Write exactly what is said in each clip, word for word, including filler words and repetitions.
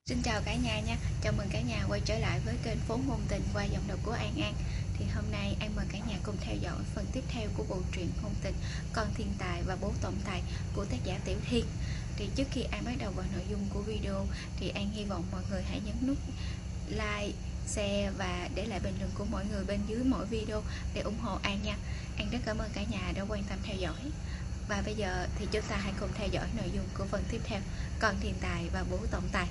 Xin chào cả nhà nha, chào mừng cả nhà quay trở lại với kênh Phố Ngôn Tình qua giọng đọc của An An. Thì hôm nay An mời cả nhà cùng theo dõi phần tiếp theo của bộ truyện ngôn tình Con Thiên Tài và Bố Tổng Tài của tác giả Tiểu Thiên. Thì trước khi An bắt đầu vào nội dung của video thì An hy vọng mọi người hãy nhấn nút like, share và để lại bình luận của mọi người bên dưới mỗi video để ủng hộ An nha. An rất cảm ơn cả nhà đã quan tâm theo dõi. Và bây giờ thì chúng ta hãy cùng theo dõi nội dung của phần tiếp theo, Con Thiên Tài và Bố Tổng Tài.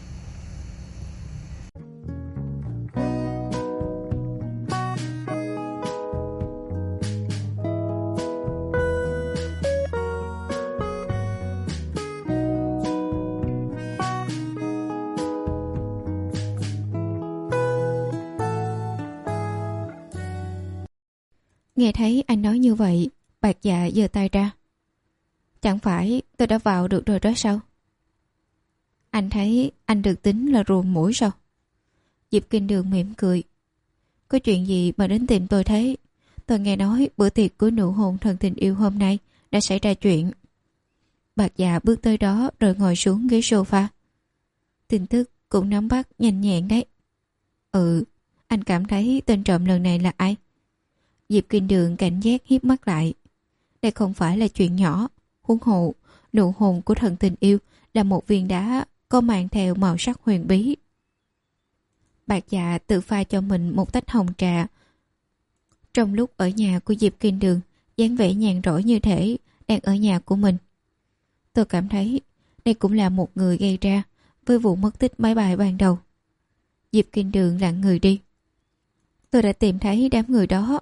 Nghe thấy anh nói như vậy, Bạc Dạ giơ tay ra. Chẳng phải tôi đã vào được rồi đó sao? Anh thấy anh được tính là ruồng mũi sao? Diệp Kinh Đường mỉm cười. Có chuyện gì mà đến tìm tôi thế? Tôi nghe nói bữa tiệc của nụ hôn thần tình yêu hôm nay đã xảy ra chuyện. Bạc Dạ bước tới đó rồi ngồi xuống ghế sofa. Tin tức cũng nắm bắt nhanh nhẹn đấy. Ừ, anh cảm thấy tên trộm lần này là ai? Diệp Kinh Đường cảnh giác hiếp mắt lại. Đây không phải là chuyện nhỏ. Huống hộ, nụ hôn của thần tình yêu là một viên đá có mang theo màu sắc huyền bí. Bạc Dạ tự pha cho mình một tách hồng trà. Trong lúc ở nhà của Diệp Kinh Đường, dáng vẻ nhàn rỗi như thể đang ở nhà của mình. Tôi cảm thấy đây cũng là một người gây ra với vụ mất tích máy bay ban đầu. Diệp Kinh Đường lặng người đi. Tôi đã tìm thấy đám người đó.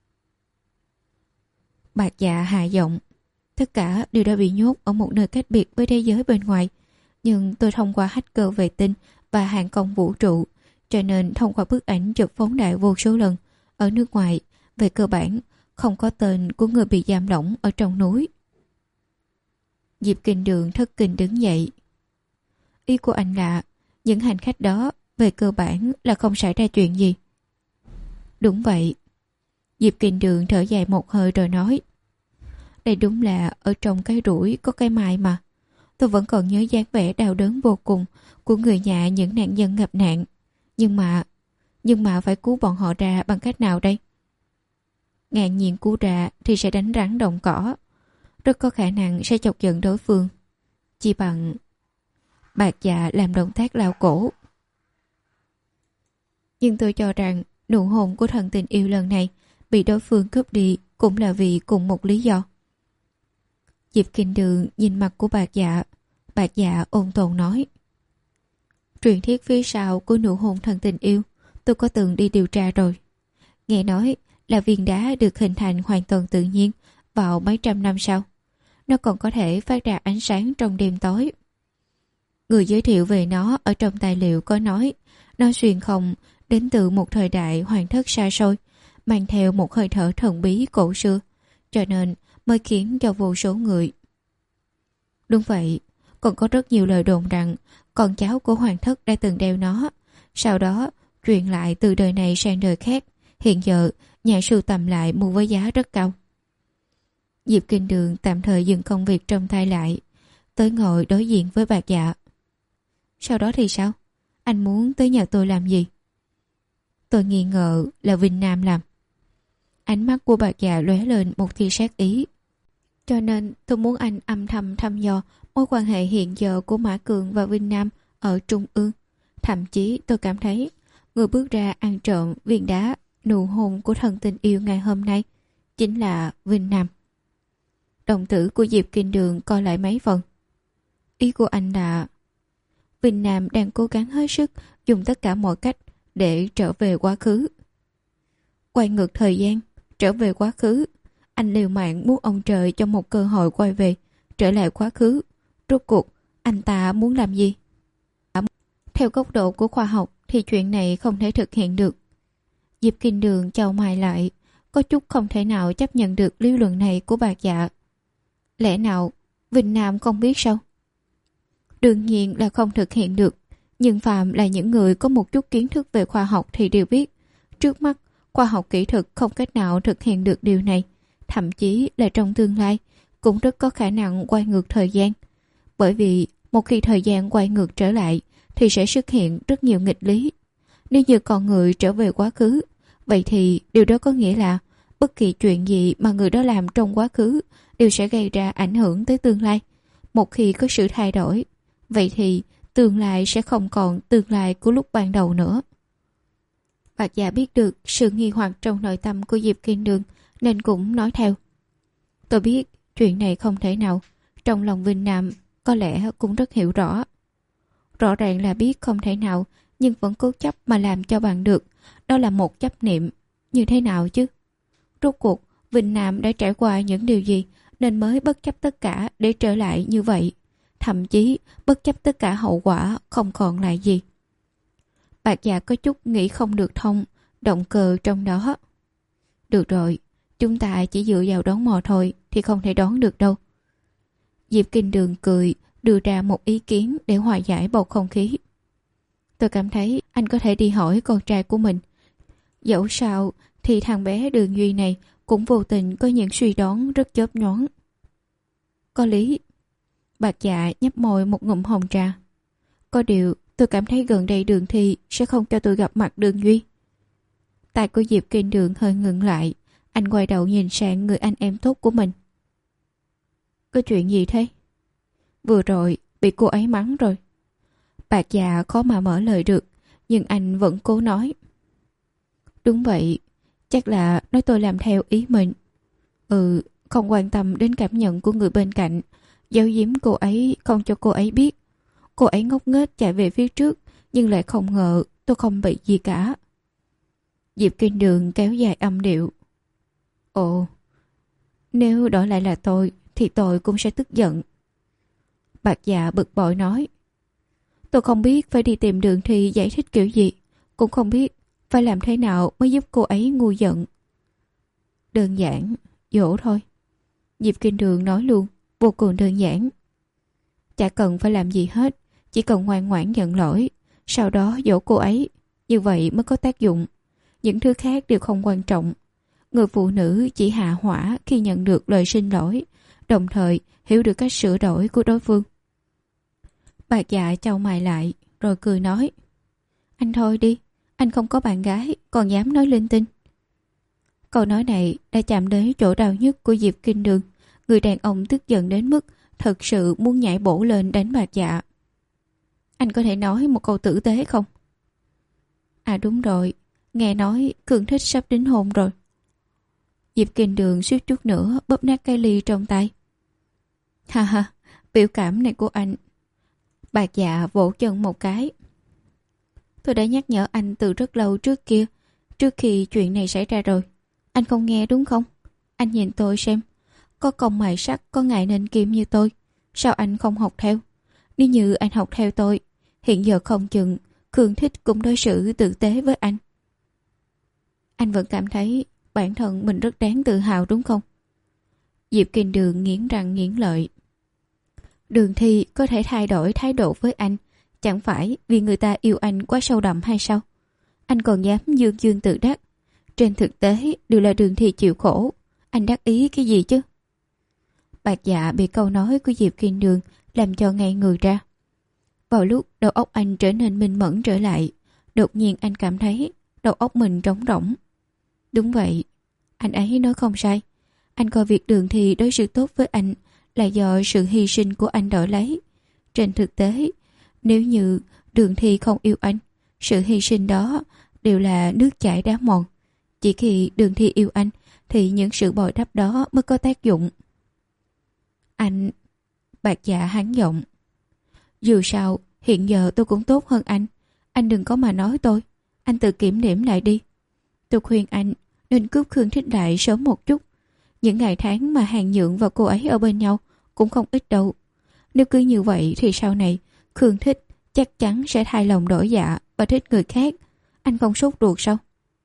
Bạc Dạ hạ giọng. Tất cả đều đã bị nhốt ở một nơi cách biệt với thế giới bên ngoài. Nhưng tôi thông qua hacker vệ tinh và hàng công vũ trụ, cho nên thông qua bức ảnh chụp phóng đại vô số lần ở nước ngoài, về cơ bản không có tên của người bị giam lỏng ở trong núi. Diệp Kinh Đường thất kinh đứng dậy. Ý của anh là những hành khách đó về cơ bản là không xảy ra chuyện gì. Đúng vậy. Diệp Kinh Đường thở dài một hơi rồi nói. Đây đúng là ở trong cái rủi có cái mai mà. Tôi vẫn còn nhớ dáng vẻ đau đớn vô cùng của người nhà những nạn nhân gặp nạn. Nhưng mà, nhưng mà phải cứu bọn họ ra bằng cách nào đây? Ngàn nhiên cứu ra thì sẽ đánh rắn động cỏ. Rất có khả năng sẽ chọc giận đối phương. Chỉ bằng... Bạc Dạ làm động tác lao cổ. Nhưng tôi cho rằng nụ hôn của thần tình yêu lần này bị đối phương cướp đi cũng là vì cùng một lý do. Diệp Kinh Đường nhìn mặt của Bạc Dạ. Bạc Dạ ôn tồn nói. Truyền thuyết phía sau của nụ hôn thần tình yêu tôi có từng đi điều tra rồi. Nghe nói là viên đá được hình thành hoàn toàn tự nhiên vào mấy trăm năm sau. Nó còn có thể phát ra ánh sáng trong đêm tối. Người giới thiệu về nó ở trong tài liệu có nói nó xuyên không đến từ một thời đại hoàng thất xa xôi, mang theo một hơi thở thần bí cổ xưa, cho nên mới khiến cho vô số người. Đúng vậy, còn có rất nhiều lời đồn rằng con cháu của hoàng thất đã từng đeo nó, sau đó truyền lại từ đời này sang đời khác. Hiện giờ nhà sưu tầm lại mua với giá rất cao. Diệp Kinh Đường tạm thời dừng công việc trong tay lại, tới ngồi đối diện với Bạc Dạ. Sau đó thì sao? Anh muốn tới nhà tôi làm gì? Tôi nghi ngờ là Vinh Nam làm. Ánh mắt của Bạc Dạ lóe lên một tia sát ý. Cho nên tôi muốn anh âm thầm thăm dò mối quan hệ hiện giờ của Mã Cường và Vinh Nam ở Trung ương. Thậm chí tôi cảm thấy người bước ra ăn trộm viên đá nụ hôn của thần tình yêu ngày hôm nay chính là Vinh Nam. Đồng tử của Diệp Kinh Đường co lại mấy phần. Ý của anh là Vinh Nam đang cố gắng hết sức dùng tất cả mọi cách để trở về quá khứ. Quay ngược thời gian, trở về quá khứ. Anh liều mạng muốn ông trời cho một cơ hội quay về, trở lại quá khứ. Rốt cuộc, anh ta muốn làm gì? Theo góc độ của khoa học thì chuyện này không thể thực hiện được. Diệp Kinh Đường chau mày lại, có chút không thể nào chấp nhận được lý luận này của Bạc Dạ. Lẽ nào Vinh Nam không biết sao? Đương nhiên là không thực hiện được. Nhưng phạm là những người có một chút kiến thức về khoa học thì đều biết. Trước mắt, khoa học kỹ thuật không cách nào thực hiện được điều này. Thậm chí là trong tương lai, cũng rất có khả năng quay ngược thời gian. Bởi vì một khi thời gian quay ngược trở lại, thì sẽ xuất hiện rất nhiều nghịch lý. Nếu như con người trở về quá khứ, vậy thì điều đó có nghĩa là bất kỳ chuyện gì mà người đó làm trong quá khứ đều sẽ gây ra ảnh hưởng tới tương lai. Một khi có sự thay đổi, vậy thì tương lai sẽ không còn tương lai của lúc ban đầu nữa. Bạc Dạ biết được sự nghi hoặc trong nội tâm của Diệp Kiên Đường nên cũng nói theo. Tôi biết chuyện này không thể nào, trong lòng Vinh Nam có lẽ cũng rất hiểu rõ. Rõ ràng là biết không thể nào, nhưng vẫn cố chấp mà làm cho bằng được. Đó là một chấp niệm. Như thế nào chứ? Rốt cuộc, Vinh Nam đã trải qua những điều gì nên mới bất chấp tất cả để trở lại như vậy. Thậm chí, bất chấp tất cả hậu quả không còn lại gì. Bạc Dạ có chút nghĩ không được thông, động cơ trong đó. Được rồi, chúng ta chỉ dựa vào đoán mò thôi thì không thể đoán được đâu. Diệp Kinh Đường cười, đưa ra một ý kiến để hòa giải bầu không khí. Tôi cảm thấy anh có thể đi hỏi con trai của mình. Dẫu sao thì thằng bé Đường Duy này cũng vô tình có những suy đoán rất chớp nhoáng. Có lý. Bạc Dạ nhấp môi một ngụm hồng trà. Có điều tôi cảm thấy gần đây Đường Thi sẽ không cho tôi gặp mặt Đường Duy. Tay của Diệp Kinh Đường hơi ngừng lại. Anh quay đầu nhìn sang người anh em tốt của mình. Có chuyện gì thế? Vừa rồi bị cô ấy mắng rồi. Bạc Dạ khó mà mở lời được, nhưng anh vẫn cố nói. Đúng vậy, chắc là nói tôi làm theo ý mình. Ừ, không quan tâm đến cảm nhận của người bên cạnh, giấu giếm cô ấy, không cho cô ấy biết. Cô ấy ngốc nghếch chạy về phía trước, nhưng lại không ngờ tôi không bị gì cả. Diệp Kinh Đường kéo dài âm điệu. Ồ, nếu đổi lại là tôi, thì tôi cũng sẽ tức giận. Bạc Dạ bực bội nói. Tôi không biết phải đi tìm Đường Thi giải thích kiểu gì, cũng không biết phải làm thế nào mới giúp cô ấy nguôi giận. Đơn giản, dỗ thôi. Diệp Kinh Đường nói luôn, vô cùng đơn giản. Chả cần phải làm gì hết, chỉ cần ngoan ngoãn nhận lỗi, sau đó dỗ cô ấy, như vậy mới có tác dụng. Những thứ khác đều không quan trọng. Người phụ nữ chỉ hạ hỏa khi nhận được lời xin lỗi, đồng thời hiểu được cách sửa đổi của đối phương. Bạc Dạ chau mày lại, rồi cười nói. Anh thôi đi, anh không có bạn gái, còn dám nói linh tinh. Câu nói này đã chạm đến chỗ đau nhất của Diệp Kinh Đường. Người đàn ông tức giận đến mức thật sự muốn nhảy bổ lên đánh Bạc Dạ. Anh có thể nói một câu tử tế không? À đúng rồi, nghe nói Cường Thích sắp đính hôn rồi. Diệp Kinh Đường suýt chút nữa bóp nát cái ly trong tay. Ha ha, biểu cảm này của anh. Bạc Dạ vỗ chân một cái. Tôi đã nhắc nhở anh từ rất lâu trước kia, trước khi chuyện này xảy ra rồi. Anh không nghe đúng không? Anh nhìn tôi xem, có công mài sắt, có ngại nên kim như tôi. Sao anh không học theo? Nếu như anh học theo tôi, hiện giờ không chừng Khương Thích cũng đối xử tử tế với anh. Anh vẫn cảm thấy bản thân mình rất đáng tự hào đúng không? Diệp Kinh Đường nghiến răng nghiến lợi. Đường Thi có thể thay đổi thái độ với anh, chẳng phải vì người ta yêu anh quá sâu đậm hay sao? Anh còn dám dương dương tự đắc. Trên thực tế đều là Đường Thi chịu khổ. Anh đắc ý cái gì chứ? Bạc Dạ bị câu nói của Diệp Kinh Đường làm cho ngây người ra. Vào lúc đầu óc anh trở nên minh mẫn trở lại, đột nhiên anh cảm thấy đầu óc mình trống rỗng. Đúng vậy, anh ấy nói không sai. Anh coi việc Đường Thi đối xử tốt với anh là do sự hy sinh của anh đổi lấy. Trên thực tế, nếu như Đường Thi không yêu anh, sự hy sinh đó đều là nước chảy đá mòn. Chỉ khi Đường Thi yêu anh thì những sự bồi đắp đó mới có tác dụng. Anh... Bạc Dạ hắn giọng. Dù sao, hiện giờ tôi cũng tốt hơn anh. Anh đừng có mà nói tôi. Anh tự kiểm điểm lại đi. Tôi khuyên anh nên cướp Khương Thích lại sớm một chút. Những ngày tháng mà Hàng Nhượng và cô ấy ở bên nhau cũng không ít đâu. Nếu cứ như vậy thì sau này Khương Thích chắc chắn sẽ thay lòng đổi dạ và thích người khác. Anh không sốt ruột sao?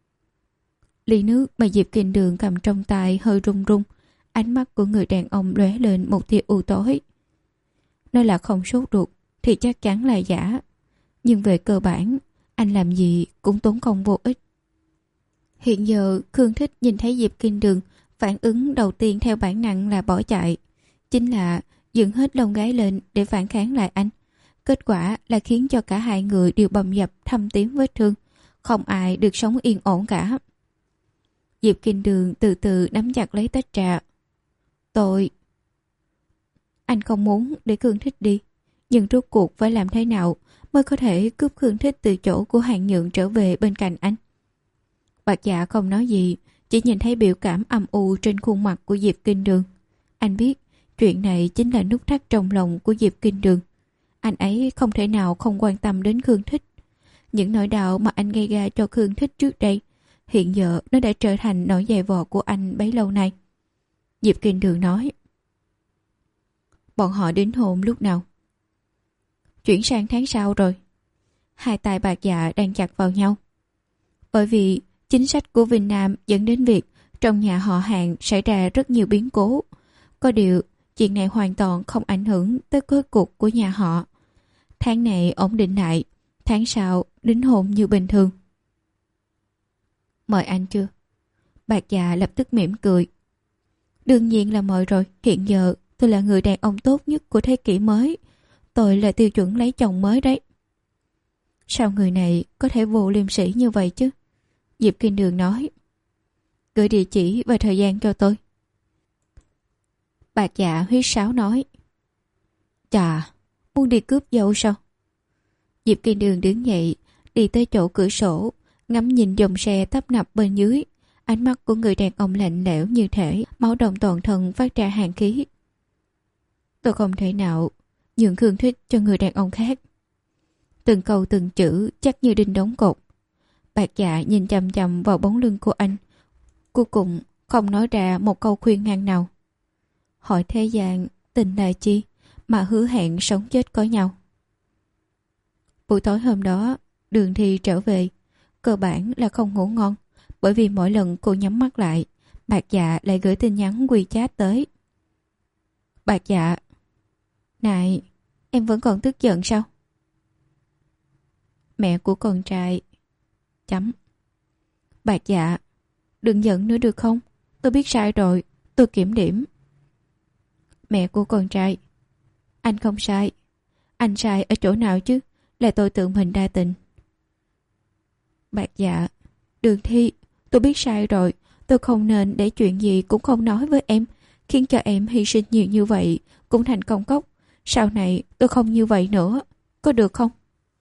Ly nước mà Diệp Kinh Đường cầm trong tay hơi run run. Ánh mắt của người đàn ông lóe lên một tia u tối. Nói là không sốt ruột thì chắc chắn là giả. Nhưng về cơ bản, anh làm gì cũng tốn công vô ích. Hiện giờ Khương Thích nhìn thấy Diệp Kinh Đường, phản ứng đầu tiên theo bản năng là bỏ chạy. Chính là dựng hết lông gái lên để phản kháng lại anh. Kết quả là khiến cho cả hai người đều bầm dập thâm tím vết thương, không ai được sống yên ổn cả. Diệp Kinh Đường từ từ nắm chặt lấy tách trà. Tôi... Anh không muốn để Khương Thích đi, nhưng rốt cuộc phải làm thế nào mới có thể cướp Khương Thích từ chỗ của Hàng Nhượng trở về bên cạnh anh? Bạc Dạ không nói gì, chỉ nhìn thấy biểu cảm âm u trên khuôn mặt của Diệp Kinh Đường. Anh biết chuyện này chính là nút thắt trong lòng của Diệp Kinh Đường. Anh ấy không thể nào không quan tâm đến Khương Thích. Những nỗi đau mà anh gây ra cho Khương Thích trước đây, hiện giờ nó đã trở thành nỗi dày vò của anh bấy lâu nay. Diệp Kinh Đường nói. Bọn họ đính hôn lúc nào? Chuyển sang tháng sau rồi. Hai tay Bạc Dạ đang chặt vào nhau. Bởi vì chính sách của Vinh Nam dẫn đến việc trong nhà họ Hàng xảy ra rất nhiều biến cố. Có điều, chuyện này hoàn toàn không ảnh hưởng tới kết cục của nhà họ. Tháng này ổn định lại, tháng sau đính hôn như bình thường. Mời anh chưa? Bạc Dạ lập tức mỉm cười. Đương nhiên là mời rồi. Hiện giờ tôi là người đàn ông tốt nhất của thế kỷ mới. Tôi là tiêu chuẩn lấy chồng mới đấy. Sao người này có thể vô liêm sỉ như vậy chứ? Diệp Kinh Đường nói. Gửi địa chỉ và thời gian cho tôi. Bạc Dạ huyết sáo nói. Chà, muốn đi cướp dâu sao? Diệp Kinh Đường đứng dậy, đi tới chỗ cửa sổ, ngắm nhìn dòng xe tấp nập bên dưới. Ánh mắt của người đàn ông lạnh lẽo như thể máu động toàn thân phát ra hàn khí. Tôi không thể nào nhường Khương Thích cho người đàn ông khác. Từng câu từng chữ chắc như đinh đóng cột. Bạc Dạ nhìn chằm chằm vào bóng lưng của anh, cuối cùng không nói ra một câu khuyên ngăn nào. Hỏi thế gian tình là chi mà hứa hẹn sống chết có nhau. Buổi tối hôm đó, Đường Thi trở về, cơ bản là không ngủ ngon, bởi vì mỗi lần cô nhắm mắt lại, Bạc Dạ lại gửi tin nhắn WeChat tới. Bạc Dạ, này, em vẫn còn tức giận sao? Mẹ của con trai... Chấm. Bạc Dạ, đừng giận nữa được không? Tôi biết sai rồi, tôi kiểm điểm. Mẹ của con trai, anh không sai. Anh sai ở chỗ nào chứ? Là tôi tự mình đa tình. Bạc Dạ, Đường Thi, tôi biết sai rồi. Tôi không nên để chuyện gì cũng không nói với em, khiến cho em hy sinh nhiều như vậy cũng thành công cốc. Sau này tôi không như vậy nữa, có được không?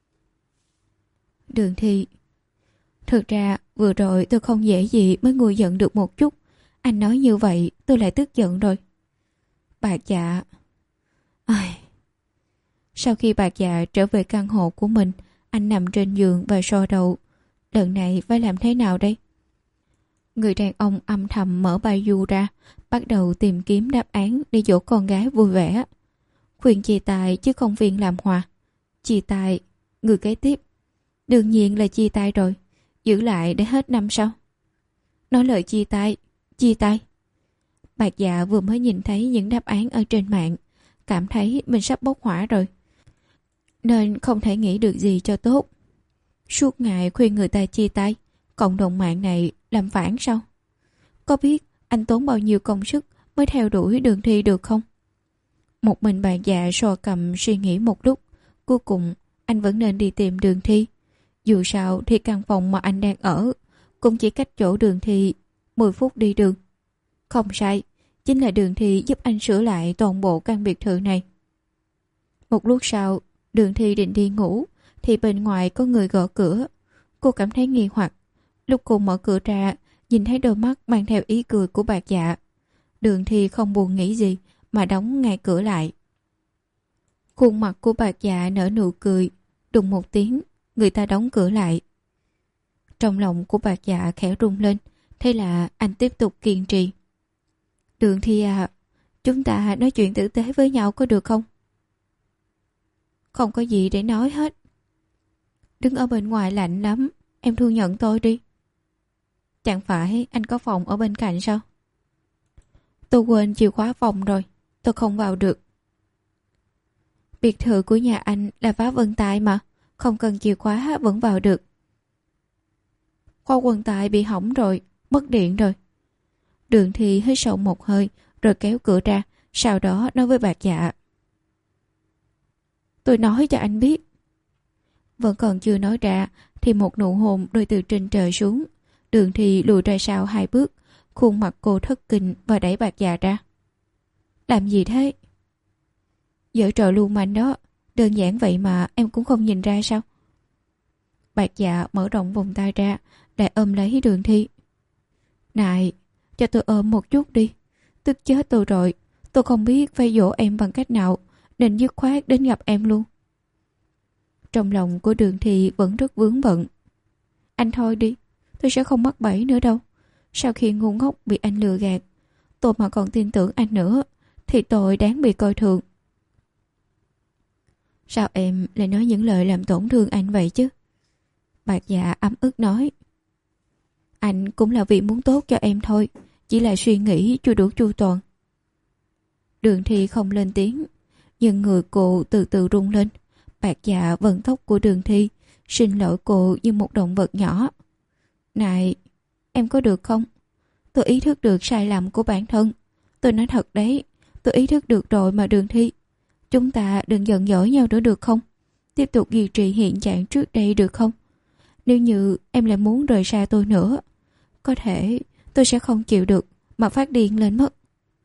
Đường Thi, thực ra vừa rồi tôi không dễ gì mới nguôi giận được một chút. Anh nói như vậy tôi lại tức giận rồi. Bạc Dạ... Ai... Sau khi Bạc Dạ trở về căn hộ của mình, anh nằm trên giường và so đầu. Lần này phải làm thế nào đây? Người đàn ông âm thầm mở bài du ra, bắt đầu tìm kiếm đáp án để dỗ con gái vui vẻ. Khuyên chia tay chứ không phiền làm hòa. Chia tay, người kế tiếp. Đương nhiên là chia tay rồi. Giữ lại để hết năm sau. Nói lời chia tay, chia tay. Bạc Dạ vừa mới nhìn thấy những đáp án ở trên mạng, cảm thấy mình sắp bốc hỏa rồi, nên không thể nghĩ được gì cho tốt. Suốt ngày khuyên người ta chia tay, cộng đồng mạng này làm phản sao? Có biết anh tốn bao nhiêu công sức mới theo đuổi Đường Thi được không? Một mình Bạc Dạ so cầm suy nghĩ một lúc, cuối cùng anh vẫn nên đi tìm Đường Thi. Dù sao thì căn phòng mà anh đang ở cũng chỉ cách chỗ Đường Thi mười phút đi đường. Không sai, chính là Đường Thi giúp anh sửa lại toàn bộ căn biệt thự này. Một lúc sau, Đường Thi định đi ngủ thì bên ngoài có người gõ cửa. Cô cảm thấy nghi hoặc. Lúc cô mở cửa ra, nhìn thấy đôi mắt mang theo ý cười của Bạc Dạ. Đường Thi không buồn nghĩ gì mà đóng ngay cửa lại. Khuôn mặt của Bạc Dạ nở nụ cười. Đùng một tiếng, người ta đóng cửa lại. Trong lòng của Bạc Dạ khẽ rung lên. Thế là anh tiếp tục kiên trì. Đường Thi à, chúng ta nói chuyện tử tế với nhau có được không? Không có gì để nói hết. Đứng ở bên ngoài lạnh lắm, em thu nhận tôi đi. Chẳng phải anh có phòng ở bên cạnh sao? Tôi quên chìa khóa phòng rồi, tôi không vào được. Biệt thự của nhà anh là Phá Vân Tài mà, không cần chìa khóa vẫn vào được. Khoa Vân Tài bị hỏng rồi, mất điện rồi. Đường Thi hít sâu một hơi rồi kéo cửa ra, sau đó nói với Bạc Dạ. Tôi nói cho anh biết. Vẫn còn chưa nói ra thì một nụ hôn rơi từ trên trời xuống. Đường Thi lùi ra sau hai bước, khuôn mặt cô thất kinh và đẩy Bạc Dạ ra. Làm gì thế? Giở trò lưu manh đó, đơn giản vậy mà em cũng không nhìn ra sao? Bạc Dạ mở rộng vòng tay ra, lại ôm lấy Đường Thi. Này, cho tôi ôm một chút đi. Tức chết tôi rồi, tôi không biết phải dỗ em bằng cách nào, nên dứt khoát đến gặp em luôn. Trong lòng của Đường Thi vẫn rất vướng bận. Anh thôi đi, tôi sẽ không mắc bẫy nữa đâu. Sau khi ngu ngốc bị anh lừa gạt, tôi mà còn tin tưởng anh nữa, thì tôi đáng bị coi thường. Sao em lại nói những lời làm tổn thương anh vậy chứ? Bạc Dạ ấm ức nói. Anh cũng là vì muốn tốt cho em thôi, chỉ là suy nghĩ chưa đủ chu toàn. Đường Thi không lên tiếng, nhưng người cô từ từ rung lên. Bạc Dạ vận tóc của Đường Thi, xin lỗi cô như một động vật nhỏ. Này, em có được không? Tôi ý thức được sai lầm của bản thân. Tôi nói thật đấy, tôi ý thức được rồi mà Đường Thi. Chúng ta đừng giận dỗi nhau nữa được không? Tiếp tục duy trì hiện trạng trước đây được không? Nếu như em lại muốn rời xa tôi nữa, có thể tôi sẽ không chịu được mà phát điên lên mất.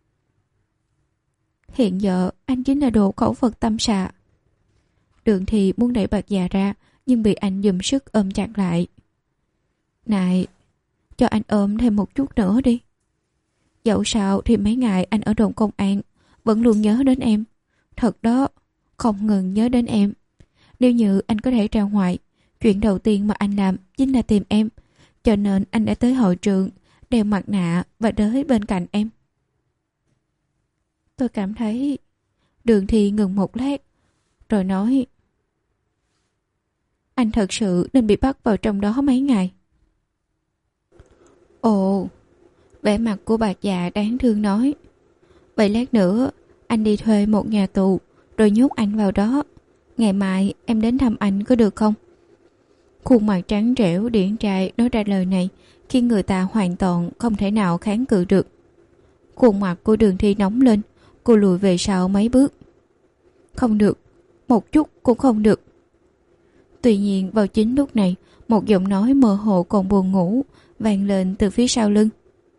Hiện giờ anh chính là đồ khẩu Phật tâm xạ. Đường Thi muốn đẩy Bạc Dạ ra, nhưng bị anh dùng sức ôm chặt lại. Này, cho anh ôm thêm một chút nữa đi. Dẫu sao thì mấy ngày anh ở đồn công an vẫn luôn nhớ đến em. Thật đó, không ngừng nhớ đến em. Nếu như anh có thể ra ngoài, chuyện đầu tiên mà anh làm chính là tìm em. Cho nên anh đã tới hội trường, đeo mặt nạ và tới bên cạnh em. Tôi cảm thấy... Đường Thi ngừng một lát, rồi nói: Anh thật sự nên bị bắt vào trong đó mấy ngày. Ồ, vẻ mặt của Bạc Dạ đáng thương nói: Vậy lát nữa anh đi thuê một nhà tù, rồi nhốt anh vào đó. Ngày mai em đến thăm anh có được không? Khuôn mặt trắng trẻo điển trai nói ra lời này khiến người ta hoàn toàn không thể nào kháng cự được. Khuôn mặt của Đường Thi nóng lên, cô lùi về sau mấy bước. Không được, một chút cũng không được. Tuy nhiên vào chính lúc này, một giọng nói mơ hồ còn buồn ngủ vang lên từ phía sau lưng.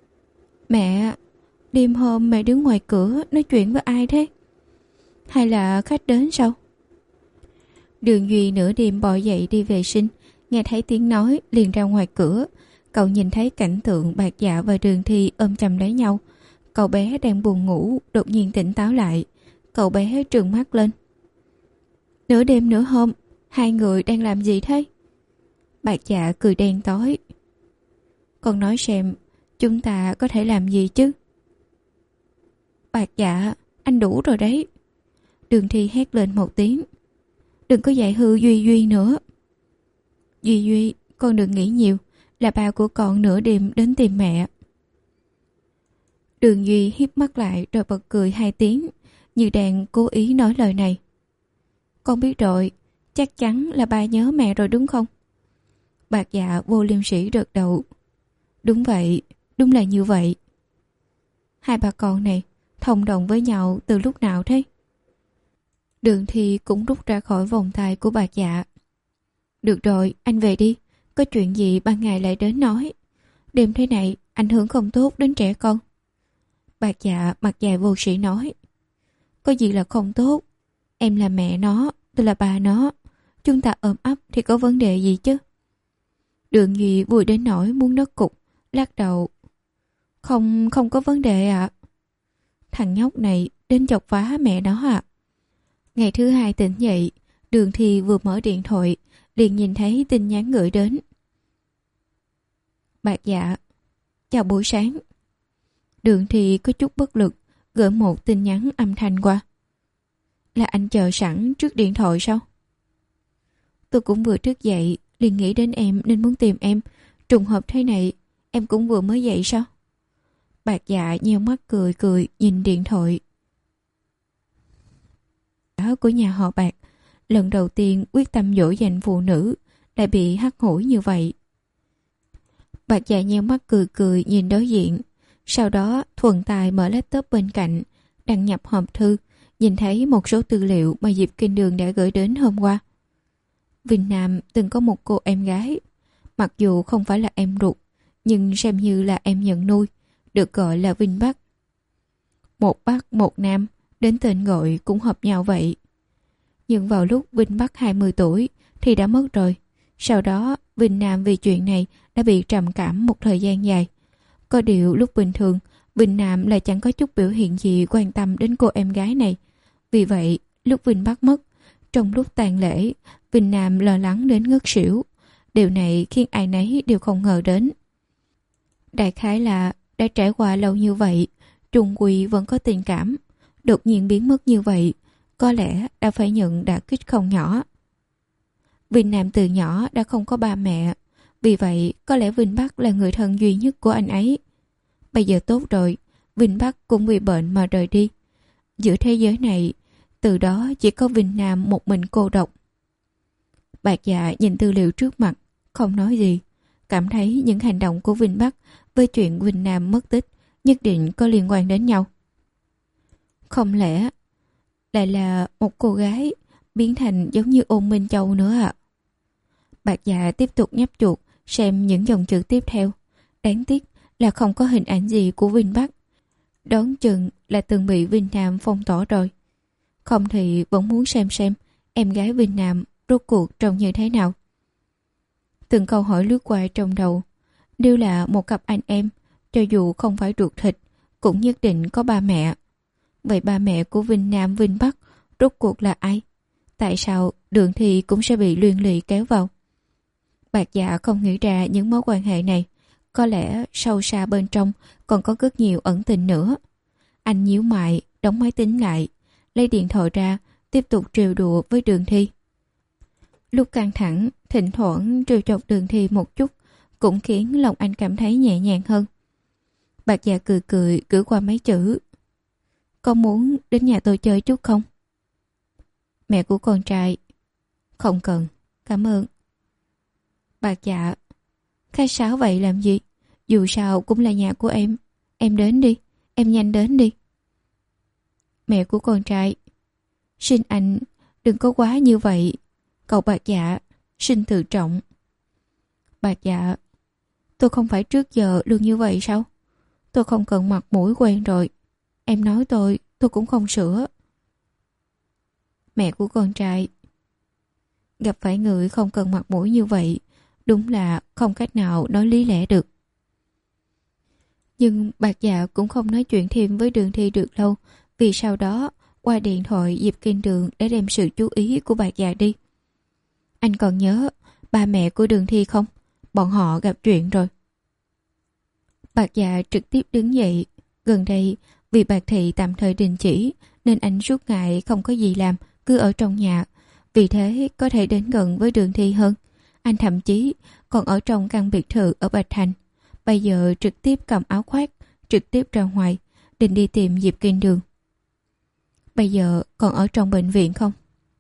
Mẹ, đêm hôm mẹ đứng ngoài cửa nói chuyện với ai thế? Hay là khách đến sao? Đường Duy nửa đêm bò dậy đi vệ sinh, nghe thấy tiếng nói liền ra ngoài cửa. Cậu nhìn thấy cảnh tượng Bạc Dạ và Đường Thi ôm chầm lấy nhau. Cậu bé đang buồn ngủ đột nhiên tỉnh táo lại. Cậu bé trừng mắt lên. Nửa đêm nửa hôm, hai người đang làm gì thế? Bạc Dạ cười đen tối. Con nói xem, chúng ta có thể làm gì chứ? Bạc Dạ, anh đủ rồi đấy. Đường Thi hét lên một tiếng. Đừng có dạy hư Duy Duy nữa. Duy Duy, con đừng nghĩ nhiều, là ba của con nửa đêm đến tìm mẹ. Đường Duy hiếp mắt lại rồi bật cười hai tiếng, như đang cố ý nói lời này. Con biết rồi, chắc chắn là ba nhớ mẹ rồi đúng không? Bạc Dạ vô liêm sỉ gật đầu. Đúng vậy, đúng là như vậy. Hai bà con này thông đồng với nhau từ lúc nào thế? Đường Thi cũng rút ra khỏi vòng tay của Bạc Dạ. Được rồi, anh về đi. Có chuyện gì ban ngày lại đến nói. Đêm thế này ảnh hưởng không tốt đến trẻ con. Bạc Dạ mặt dài vô sĩ nói. Có gì là không tốt? Em là mẹ nó, tôi là bà nó. Chúng ta ôm ấp thì có vấn đề gì chứ? Đường Duy vui đến nỗi muốn nứt cục, lắc đầu. Không, không có vấn đề ạ. À. Thằng nhóc này đến chọc phá mẹ nó ạ. À. Ngày thứ hai tỉnh dậy, Đường Thi vừa mở điện thoại, liền nhìn thấy tin nhắn gửi đến. Bạc Dạ, chào buổi sáng. Đường Thi có chút bất lực, gửi một tin nhắn âm thanh qua. Là anh chờ sẵn trước điện thoại sao? Tôi cũng vừa thức dậy, liền nghĩ đến em nên muốn tìm em. Trùng hợp thế này, em cũng vừa mới dậy sao? Bạc Dạ nheo mắt cười cười nhìn điện thoại. Của nhà họ Bạc, lần đầu tiên quyết tâm dỗ dành phụ nữ lại bị hắt hủi như vậy. Bạc Dạ nheo mắt cười cười nhìn đối diện, sau đó thuần tài mở laptop bên cạnh, đăng nhập hòm thư, nhìn thấy một số tư liệu mà Diệp Kinh Đường đã gửi đến hôm qua. Vinh Nam từng có một cô em gái, mặc dù không phải là em ruột, nhưng xem như là em nhận nuôi, được gọi là Vinh Bắc. Một Bắc một Nam, đến tên gọi cũng hợp nhau vậy. Nhưng vào lúc Vinh Bắc hai mươi tuổi thì đã mất rồi. Sau đó Vinh Nam vì chuyện này đã bị trầm cảm một thời gian dài. Có điều lúc bình thường Vinh Nam lại chẳng có chút biểu hiện gì quan tâm đến cô em gái này. Vì vậy lúc Vinh Bắc mất, trong lúc tang lễ, Vinh Nam lo lắng đến ngất xỉu. Điều này khiến ai nấy đều không ngờ đến. Đại khái là đã trải qua lâu như vậy, Trung Quy vẫn có tình cảm, đột nhiên biến mất như vậy, có lẽ đã phải nhận đả kích không nhỏ. Vinh Nam từ nhỏ đã không có ba mẹ, vì vậy có lẽ Vinh Bắc là người thân duy nhất của anh ấy. Bây giờ tốt rồi, Vinh Bắc cũng vì bệnh mà rời đi. Giữa thế giới này, từ đó chỉ có Vinh Nam một mình cô độc. Bạc Dạ nhìn tư liệu trước mặt, không nói gì, cảm thấy những hành động của Vinh Bắc với chuyện Vinh Nam mất tích nhất định có liên quan đến nhau. Không lẽ lại là một cô gái biến thành giống như Ôn Minh Châu nữa à? Bạc Dạ tiếp tục nhấp chuột xem những dòng chữ tiếp theo. Đáng tiếc là không có hình ảnh gì của Vinh Bắc. Đoán chừng là từng bị Vinh Nam phong tỏa rồi. Không thì vẫn muốn xem xem em gái Vinh Nam rốt cuộc trông như thế nào. Từng câu hỏi lướt qua trong đầu. Nếu là một cặp anh em, cho dù không phải ruột thịt, cũng nhất định có ba mẹ. Vậy ba mẹ của Vinh Nam, Vinh Bắc rốt cuộc là ai? Tại sao Đường Thi cũng sẽ bị Luyện Lỵ kéo vào? Bạc Dạ không nghĩ ra những mối quan hệ này. Có lẽ sâu xa bên trong còn có rất nhiều ẩn tình nữa. Anh nhíu mày, đóng máy tính lại, lấy điện thoại ra, tiếp tục trêu đùa với Đường Thi. Lúc căng thẳng, thỉnh thoảng trêu chọc Đường Thi một chút, cũng khiến lòng anh cảm thấy nhẹ nhàng hơn. Bạc Dạ cười cười gửi qua mấy chữ. Có muốn đến nhà tôi chơi chút không? Mẹ của con trai. Không cần, cảm ơn. Bạc Dạ, khách sáo vậy làm gì? Dù sao cũng là nhà của em. Em đến đi, em nhanh đến đi. Mẹ của con trai. Xin anh đừng có quá như vậy. Cậu Bạc Dạ, xin tự trọng. Bạc Dạ, tôi không phải trước giờ luôn như vậy sao? Tôi không cần mặt mũi quen rồi. Em nói tôi, tôi cũng không sửa. Mẹ của con trai. Gặp phải người không cần mặt mũi như vậy, đúng là không cách nào nói lý lẽ được. Nhưng Bạc Dạ cũng không nói chuyện thêm với Đường Thi được lâu, vì sau đó qua điện thoại Diệp Kinh Đường để đem sự chú ý của Bạc Dạ đi. Anh còn nhớ ba mẹ của Đường Thi không? Bọn họ gặp chuyện rồi. Bạc Dạ trực tiếp đứng dậy. Gần đây vì Bạc Thị tạm thời đình chỉ nên anh suốt ngày không có gì làm, cứ ở trong nhà. Vì thế có thể đến gần với Đường Thi hơn. Anh thậm chí còn ở trong căn biệt thự ở Bạch Thành. Bây giờ trực tiếp cầm áo khoác, trực tiếp ra ngoài, định đi tìm Diệp Kinh Đường. Bây giờ còn ở trong bệnh viện không?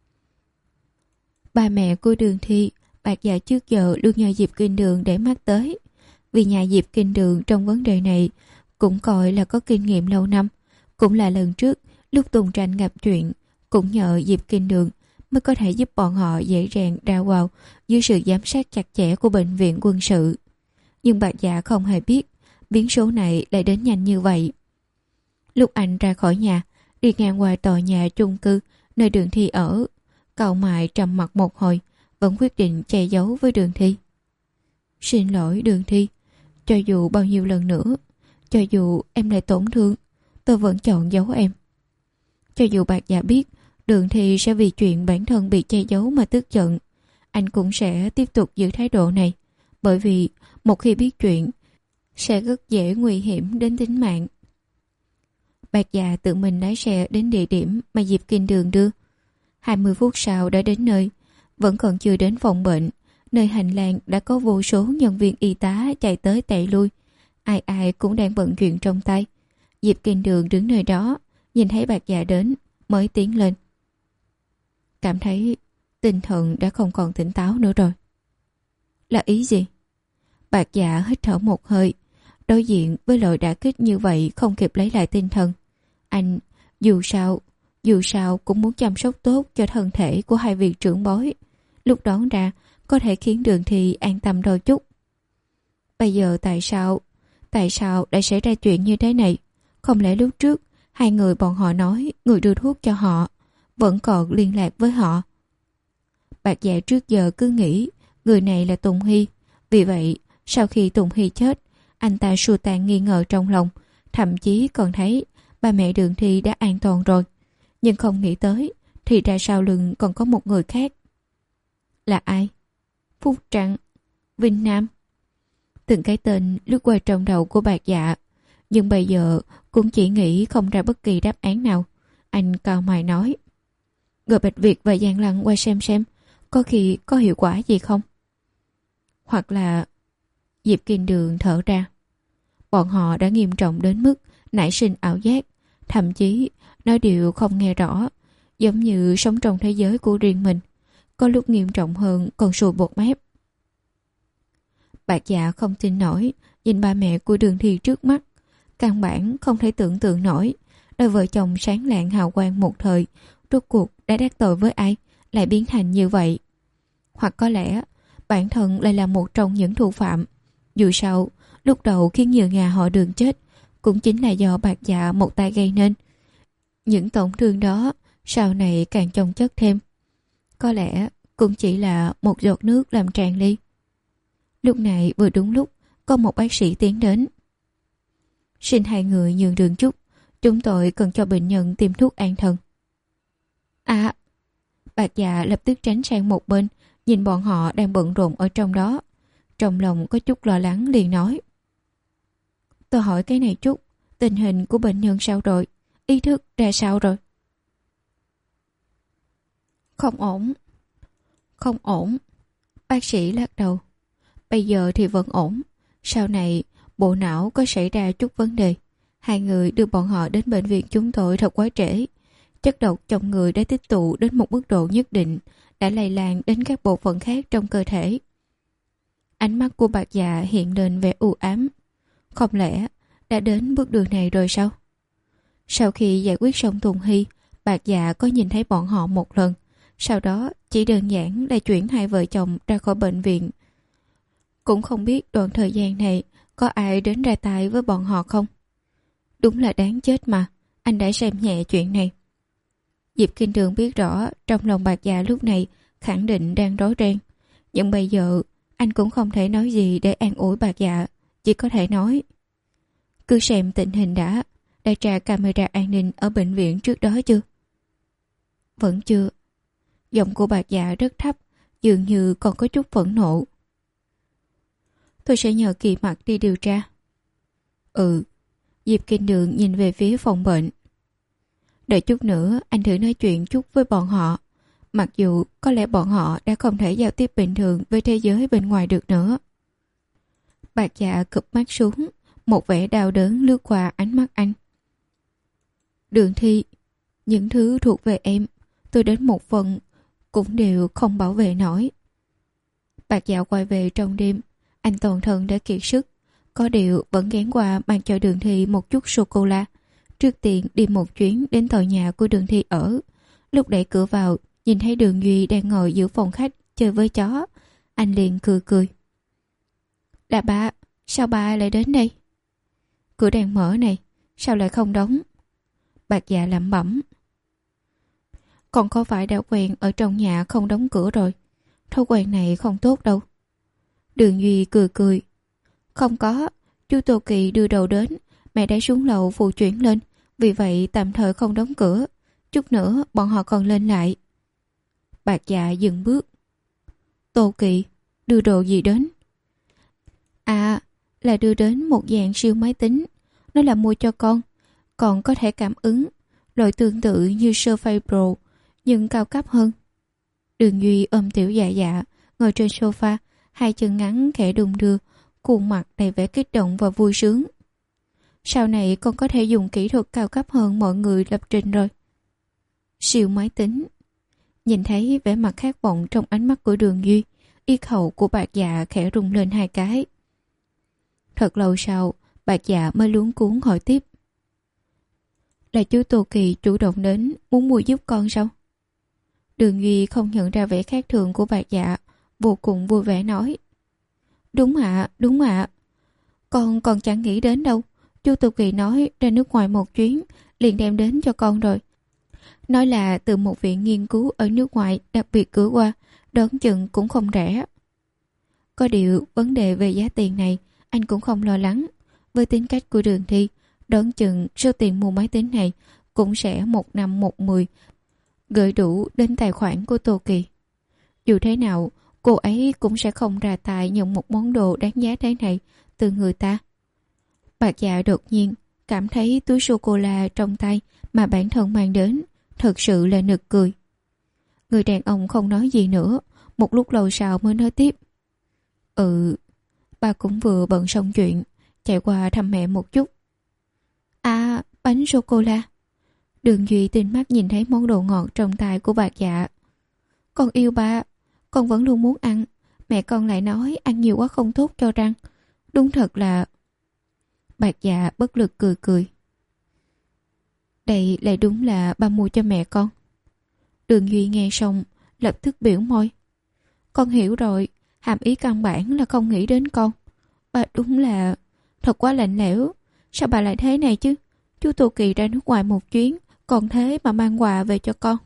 Ba mẹ của Đường Thi, Bạc Dạ trước giờ luôn nhờ Diệp Kinh Đường để mắt tới. Vì nhà Diệp Kinh Đường trong vấn đề này cũng coi là có kinh nghiệm lâu năm. Cũng là lần trước lúc Tùng Tranh gặp chuyện, cũng nhờ Diệp Kinh Đường mới có thể giúp bọn họ dễ dàng ra vào dưới sự giám sát chặt chẽ của bệnh viện quân sự. Nhưng Bạc Dạ không hề biết biến số này lại đến nhanh như vậy. Lúc anh ra khỏi nhà, đi ngang qua tòa nhà chung cư nơi Đường Thi ở, cau mày trầm mặc một hồi, vẫn quyết định che giấu với Đường Thi. Xin lỗi Đường Thi, cho dù bao nhiêu lần nữa, cho dù em lại tổn thương, tôi vẫn chọn giấu em. Cho dù Bạc Dạ biết Đường Thi sẽ vì chuyện bản thân bị che giấu mà tức giận, anh cũng sẽ tiếp tục giữ thái độ này, bởi vì một khi biết chuyện sẽ rất dễ nguy hiểm đến tính mạng. Bạc Dạ tự mình lái xe đến địa điểm mà Diệp Kinh Đường đưa. hai mươi phút sau đã đến nơi, vẫn còn chưa đến phòng bệnh. Nơi hành lang đã có vô số nhân viên y tá chạy tới chạy lui, ai ai cũng đang bận chuyện trong tay. Diệp Kinh Đường đứng nơi đó, nhìn thấy Bạc Dạ đến mới tiến lên. Cảm thấy tinh thần đã không còn tỉnh táo nữa rồi. Là ý gì? Bạc Dạ hít thở một hơi. Đối diện với lời đả kích như vậy không kịp lấy lại tinh thần. Anh dù sao Dù sao cũng muốn chăm sóc tốt cho thân thể của hai vị trưởng bối. Lúc đón ra có thể khiến Đường Thi an tâm đôi chút. Bây giờ tại sao Tại sao lại xảy ra chuyện như thế này? Không lẽ lúc trước hai người bọn họ nói người đưa thuốc cho họ vẫn còn liên lạc với họ? Bạc Dạ trước giờ cứ nghĩ người này là Tùng Hy. Vì vậy sau khi Tùng Hy chết, anh ta xua tan nghi ngờ trong lòng, thậm chí còn thấy ba mẹ Đường Thi đã an toàn rồi. Nhưng không nghĩ tới thì ra sau lưng còn có một người khác. Là ai? Phúc Trăng, Vinh Nam. Từng cái tên lướt qua trong đầu của Bạc Dạ, nhưng bây giờ cũng chỉ nghĩ không ra bất kỳ đáp án nào. Anh cau mày nói: Gọi Bạch Việt và Giang Lăng qua xem xem có khi có hiệu quả gì không. Hoặc là... Diệp Kinh Đường thở ra. Bọn họ đã nghiêm trọng đến mức nảy sinh ảo giác, thậm chí nói điều không nghe rõ, giống như sống trong thế giới của riêng mình. Có lúc nghiêm trọng hơn còn sùi bọt mép. Bạc Dạ không tin nổi nhìn ba mẹ của Đường Thi trước mắt. Căn bản không thể tưởng tượng nổi đôi vợ chồng sáng lạng hào quang một thời rốt cuộc đã đắc tội với ai lại biến thành như vậy. Hoặc có lẽ bản thân lại là một trong những thủ phạm. Dù sao lúc đầu khiến nhiều nhà họ Đường chết cũng chính là do Bạc Dạ một tay gây nên. Những tổn thương đó sau này càng chồng chất thêm. Có lẽ cũng chỉ là một giọt nước làm tràn ly. Lúc này vừa đúng lúc có một bác sĩ tiến đến. Xin hai người nhường đường chút, chúng tôi cần cho bệnh nhân tiêm thuốc an thần. À, Bạc Dạ lập tức tránh sang một bên, nhìn bọn họ đang bận rộn ở trong đó. Trong lòng có chút lo lắng liền nói: Tôi hỏi cái này chút, tình hình của bệnh nhân sao rồi? Ý thức ra sao rồi? Không ổn. Không ổn. Bác sĩ lắc đầu. Bây giờ thì vẫn ổn. Sau này bộ não có xảy ra chút vấn đề. Hai người đưa bọn họ đến bệnh viện chúng tôi thật quá trễ. Chất độc trong người đã tích tụ đến một mức độ nhất định, đã lây lan đến các bộ phận khác trong cơ thể. Ánh mắt của Bạc Dạ hiện lên vẻ u ám. Không lẽ đã đến bước đường này rồi sao? Sau khi giải quyết xong Tùng Hy, Bạc Dạ có nhìn thấy bọn họ một lần. Sau đó chỉ đơn giản là chuyển hai vợ chồng ra khỏi bệnh viện. Cũng không biết đoạn thời gian này có ai đến ra tay với bọn họ không? Đúng là đáng chết mà, anh đã xem nhẹ chuyện này. Diệp Kinh Đường biết rõ trong lòng Bạc Dạ lúc này khẳng định đang rối ren. Nhưng bây giờ anh cũng không thể nói gì để an ủi Bạc Dạ, chỉ có thể nói: Cứ xem tình hình đã, đã tra camera an ninh ở bệnh viện trước đó chưa? Vẫn chưa. Giọng của Bạc Dạ rất thấp, dường như còn có chút phẫn nộ. Tôi sẽ nhờ Kỳ Mặc đi điều tra. Ừ. Diệp Kinh Đường nhìn về phía phòng bệnh. Đợi chút nữa anh thử nói chuyện chút với bọn họ. Mặc dù có lẽ bọn họ đã không thể giao tiếp bình thường với thế giới bên ngoài được nữa. Bạc Dạ cụp mắt xuống, một vẻ đau đớn lướt qua ánh mắt anh. Đường Thi, những thứ thuộc về em, tôi đến một phần cũng đều không bảo vệ nổi. Bạc Dạ quay về trong đêm, anh toàn thân đã kiệt sức, có điều vẫn ghé qua mang cho Đường Thi một chút sô-cô-la. Trước tiên đi một chuyến đến tòa nhà của Đường Thi ở. Lúc đẩy cửa vào, nhìn thấy Đường Duy đang ngồi giữa phòng khách chơi với chó, anh liền cười cười. Là ba, sao ba lại đến đây? Cửa đang mở này, sao lại không đóng? Bạc Dạ lẩm bẩm. Còn có phải đã quen ở trong nhà không đóng cửa rồi? Thói quen này không tốt đâu. Đường Duy cười cười. Không có, chú Tô Kỳ đưa đầu đến, mẹ đã xuống lầu phụ chuyển lên, vì vậy tạm thời không đóng cửa. Chút nữa bọn họ còn lên lại. Bạc Dạ dừng bước. Tô Kỳ đưa đồ gì đến? À, là đưa đến một dạng siêu máy tính. Nó là mua cho con, còn có thể cảm ứng, loại tương tự như Surface Pro nhưng cao cấp hơn. Đường Duy ôm Tiểu Dạ Dạ ngồi trên sofa, hai chân ngắn khẽ đung đưa, khuôn mặt đầy vẻ kích động và vui sướng. Sau này con có thể dùng kỹ thuật cao cấp hơn mọi người lập trình rồi. Siêu máy tính. Nhìn thấy vẻ mặt khát vọng trong ánh mắt của Đường Duy, yết hầu của Bạc Dạ khẽ rung lên hai cái. Thật lâu sau, Bạc Dạ mới luống cuống hỏi tiếp. Là chú Tô Kỳ chủ động đến muốn mua giúp con sao? Đường Duy không nhận ra vẻ khác thường của Bạc Dạ, vô cùng vui vẻ nói. Đúng ạ, đúng ạ. Con còn chẳng nghĩ đến đâu. Chú Tô Kỳ nói ra nước ngoài một chuyến, liền đem đến cho con rồi. Nói là từ một viện nghiên cứu ở nước ngoài đặc biệt cử qua, đoán chừng cũng không rẻ. Có điều vấn đề về giá tiền này anh cũng không lo lắng. Với tính cách của Đường Thi, đoán chừng số tiền mua máy tính này cũng sẽ một năm một mười gửi đủ đến tài khoản của Tô Kỳ. Dù thế nào, cô ấy cũng sẽ không ra tài nhận một món đồ đáng giá thế này từ người ta. Bạc Dạ đột nhiên cảm thấy túi sô-cô-la trong tay mà bản thân mang đến thật sự là nực cười. Người đàn ông không nói gì nữa, một lúc lâu sau mới nói tiếp. Ừ, ba cũng vừa bận xong chuyện, chạy qua thăm mẹ một chút. À, bánh sô-cô-la. Đường Duy tinh mắt nhìn thấy món đồ ngọt trong tay của Bạc Dạ. Con yêu ba, con vẫn luôn muốn ăn. Mẹ con lại nói ăn nhiều quá không tốt cho răng. Đúng thật là... Bạc Dạ bất lực cười cười. Đây lại đúng là ba mua cho mẹ con. Đường Duy nghe xong lập tức biểu môi. Con hiểu rồi, hàm ý căn bản là không nghĩ đến con. Ba đúng là thật quá lạnh lẽo. Sao bà lại thế này chứ? Chú Tô Kỳ ra nước ngoài một chuyến, còn thế mà mang quà về cho con.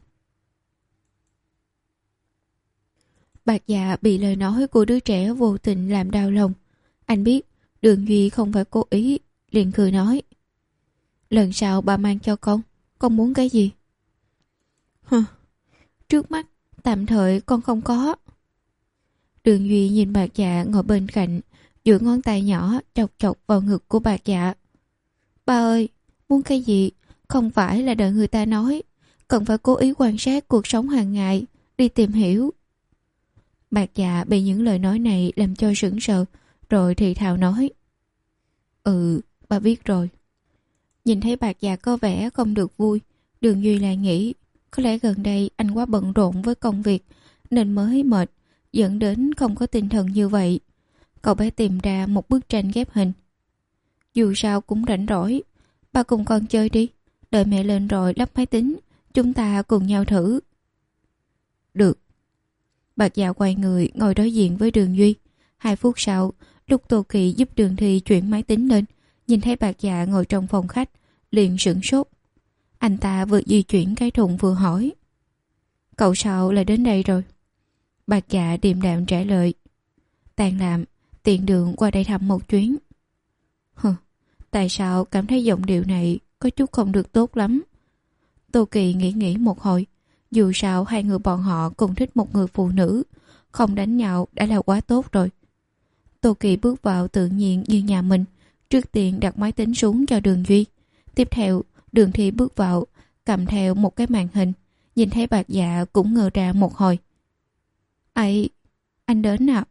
Bạc Dạ bị lời nói của đứa trẻ vô tình làm đau lòng. Anh biết Đường Duy không phải cố ý, liền cười nói. Lần sau bà mang cho con, con muốn cái gì? Hừ, trước mắt tạm thời con không có. Đường Duy nhìn Bạc Dạ ngồi bên cạnh, duỗi ngón tay nhỏ chọc chọc vào ngực của Bạc Dạ. Ba ơi, muốn cái gì? Không phải là đợi người ta nói, cần phải cố ý quan sát cuộc sống hàng ngày, đi tìm hiểu. Bạc Dạ bị những lời nói này làm cho sững sờ, rồi thì thào nói. Ừ, ba biết rồi. Nhìn thấy Bạc Dạ có vẻ không được vui, Đường Duy lại nghĩ, có lẽ gần đây anh quá bận rộn với công việc, nên mới mệt, dẫn đến không có tinh thần như vậy. Cậu bé tìm ra một bức tranh ghép hình. Dù sao cũng rảnh rỗi, ba cùng con chơi đi, đợi mẹ lên rồi lắp máy tính, chúng ta cùng nhau thử. Được. Bạc Dạ quay người ngồi đối diện với Đường Duy. Hai phút sau, lúc Tô Kỳ giúp Đường Thi chuyển máy tính lên, nhìn thấy Bạc Dạ ngồi trong phòng khách, liền sửng sốt. Anh ta vừa di chuyển cái thùng vừa hỏi. Cậu sao lại đến đây rồi? Bạc Dạ điềm đạm trả lời. Tàn làm, tiện đường qua đây thăm một chuyến. Hừ, tại sao cảm thấy giọng điệu này có chút không được tốt lắm? Tô Kỳ nghĩ nghĩ một hồi. Dù sao hai người bọn họ cùng thích một người phụ nữ, không đánh nhau đã là quá tốt rồi. Tô Kỳ bước vào tự nhiên như nhà mình, trước tiên đặt máy tính xuống cho Đường Duy. Tiếp theo, Đường Thi bước vào, cầm theo một cái màn hình, nhìn thấy Bạc Dạ cũng ngờ ra một hồi. Ấy, anh đến nào?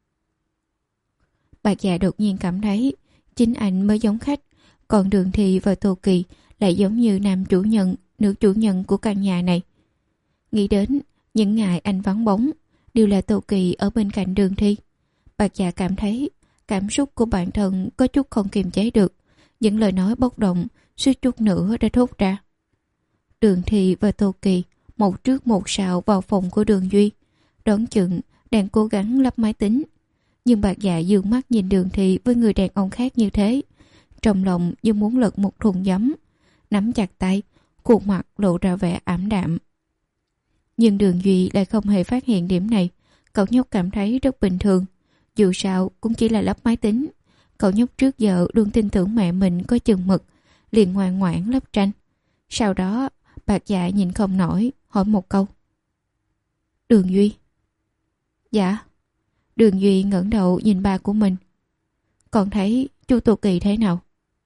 Bạc Dạ đột nhiên cảm thấy chính anh mới giống khách, còn Đường Thi và Tô Kỳ lại giống như nam chủ nhân, nữ chủ nhân của căn nhà này. Nghĩ đến những ngày anh vắng bóng, đều là Tô Kỳ ở bên cạnh Đường Thi. Bạc Dạ cảm thấy cảm xúc của bản thân có chút không kiềm chế được, những lời nói bốc đồng suýt chút nữa đã thốt ra. Đường Thi và Tô Kỳ một trước một sau vào phòng của Đường Duy, đoán chừng đang cố gắng lắp máy tính. Nhưng Bạc Dạ dương mắt nhìn Đường Thi với người đàn ông khác như thế, trong lòng như muốn lật một thùng giấm, nắm chặt tay, khuôn mặt lộ ra vẻ ảm đạm. Nhưng Đường Duy lại không hề phát hiện điểm này. Cậu nhóc cảm thấy rất bình thường. Dù sao cũng chỉ là lắp máy tính. Cậu nhóc trước giờ luôn tin tưởng mẹ mình có chừng mực, liền ngoan ngoãn lắp tranh. Sau đó Bạc Dạ nhìn không nổi, hỏi một câu. Đường Duy? Dạ. Đường Duy ngẩng đầu nhìn ba của mình. Còn thấy chú Tô Kỳ thế nào?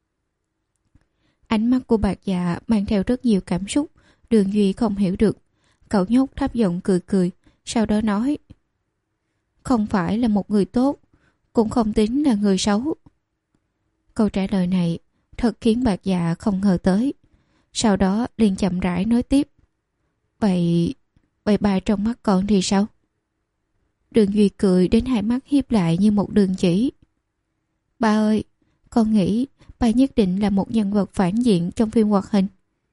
Ánh mắt của Bạc Dạ mang theo rất nhiều cảm xúc. Đường Duy không hiểu được. Cậu nhóc thấp giọng cười cười, sau đó nói. Không phải là một người tốt, cũng không tính là người xấu. Câu trả lời này thật khiến Bạc Dạ không ngờ tới. Sau đó liền chậm rãi nói tiếp. Vậy, vậy ba trong mắt con thì sao? Đường Duy cười đến hai mắt hiếp lại như một đường chỉ. Ba ơi, con nghĩ ba nhất định là một nhân vật phản diện trong phim hoạt hình.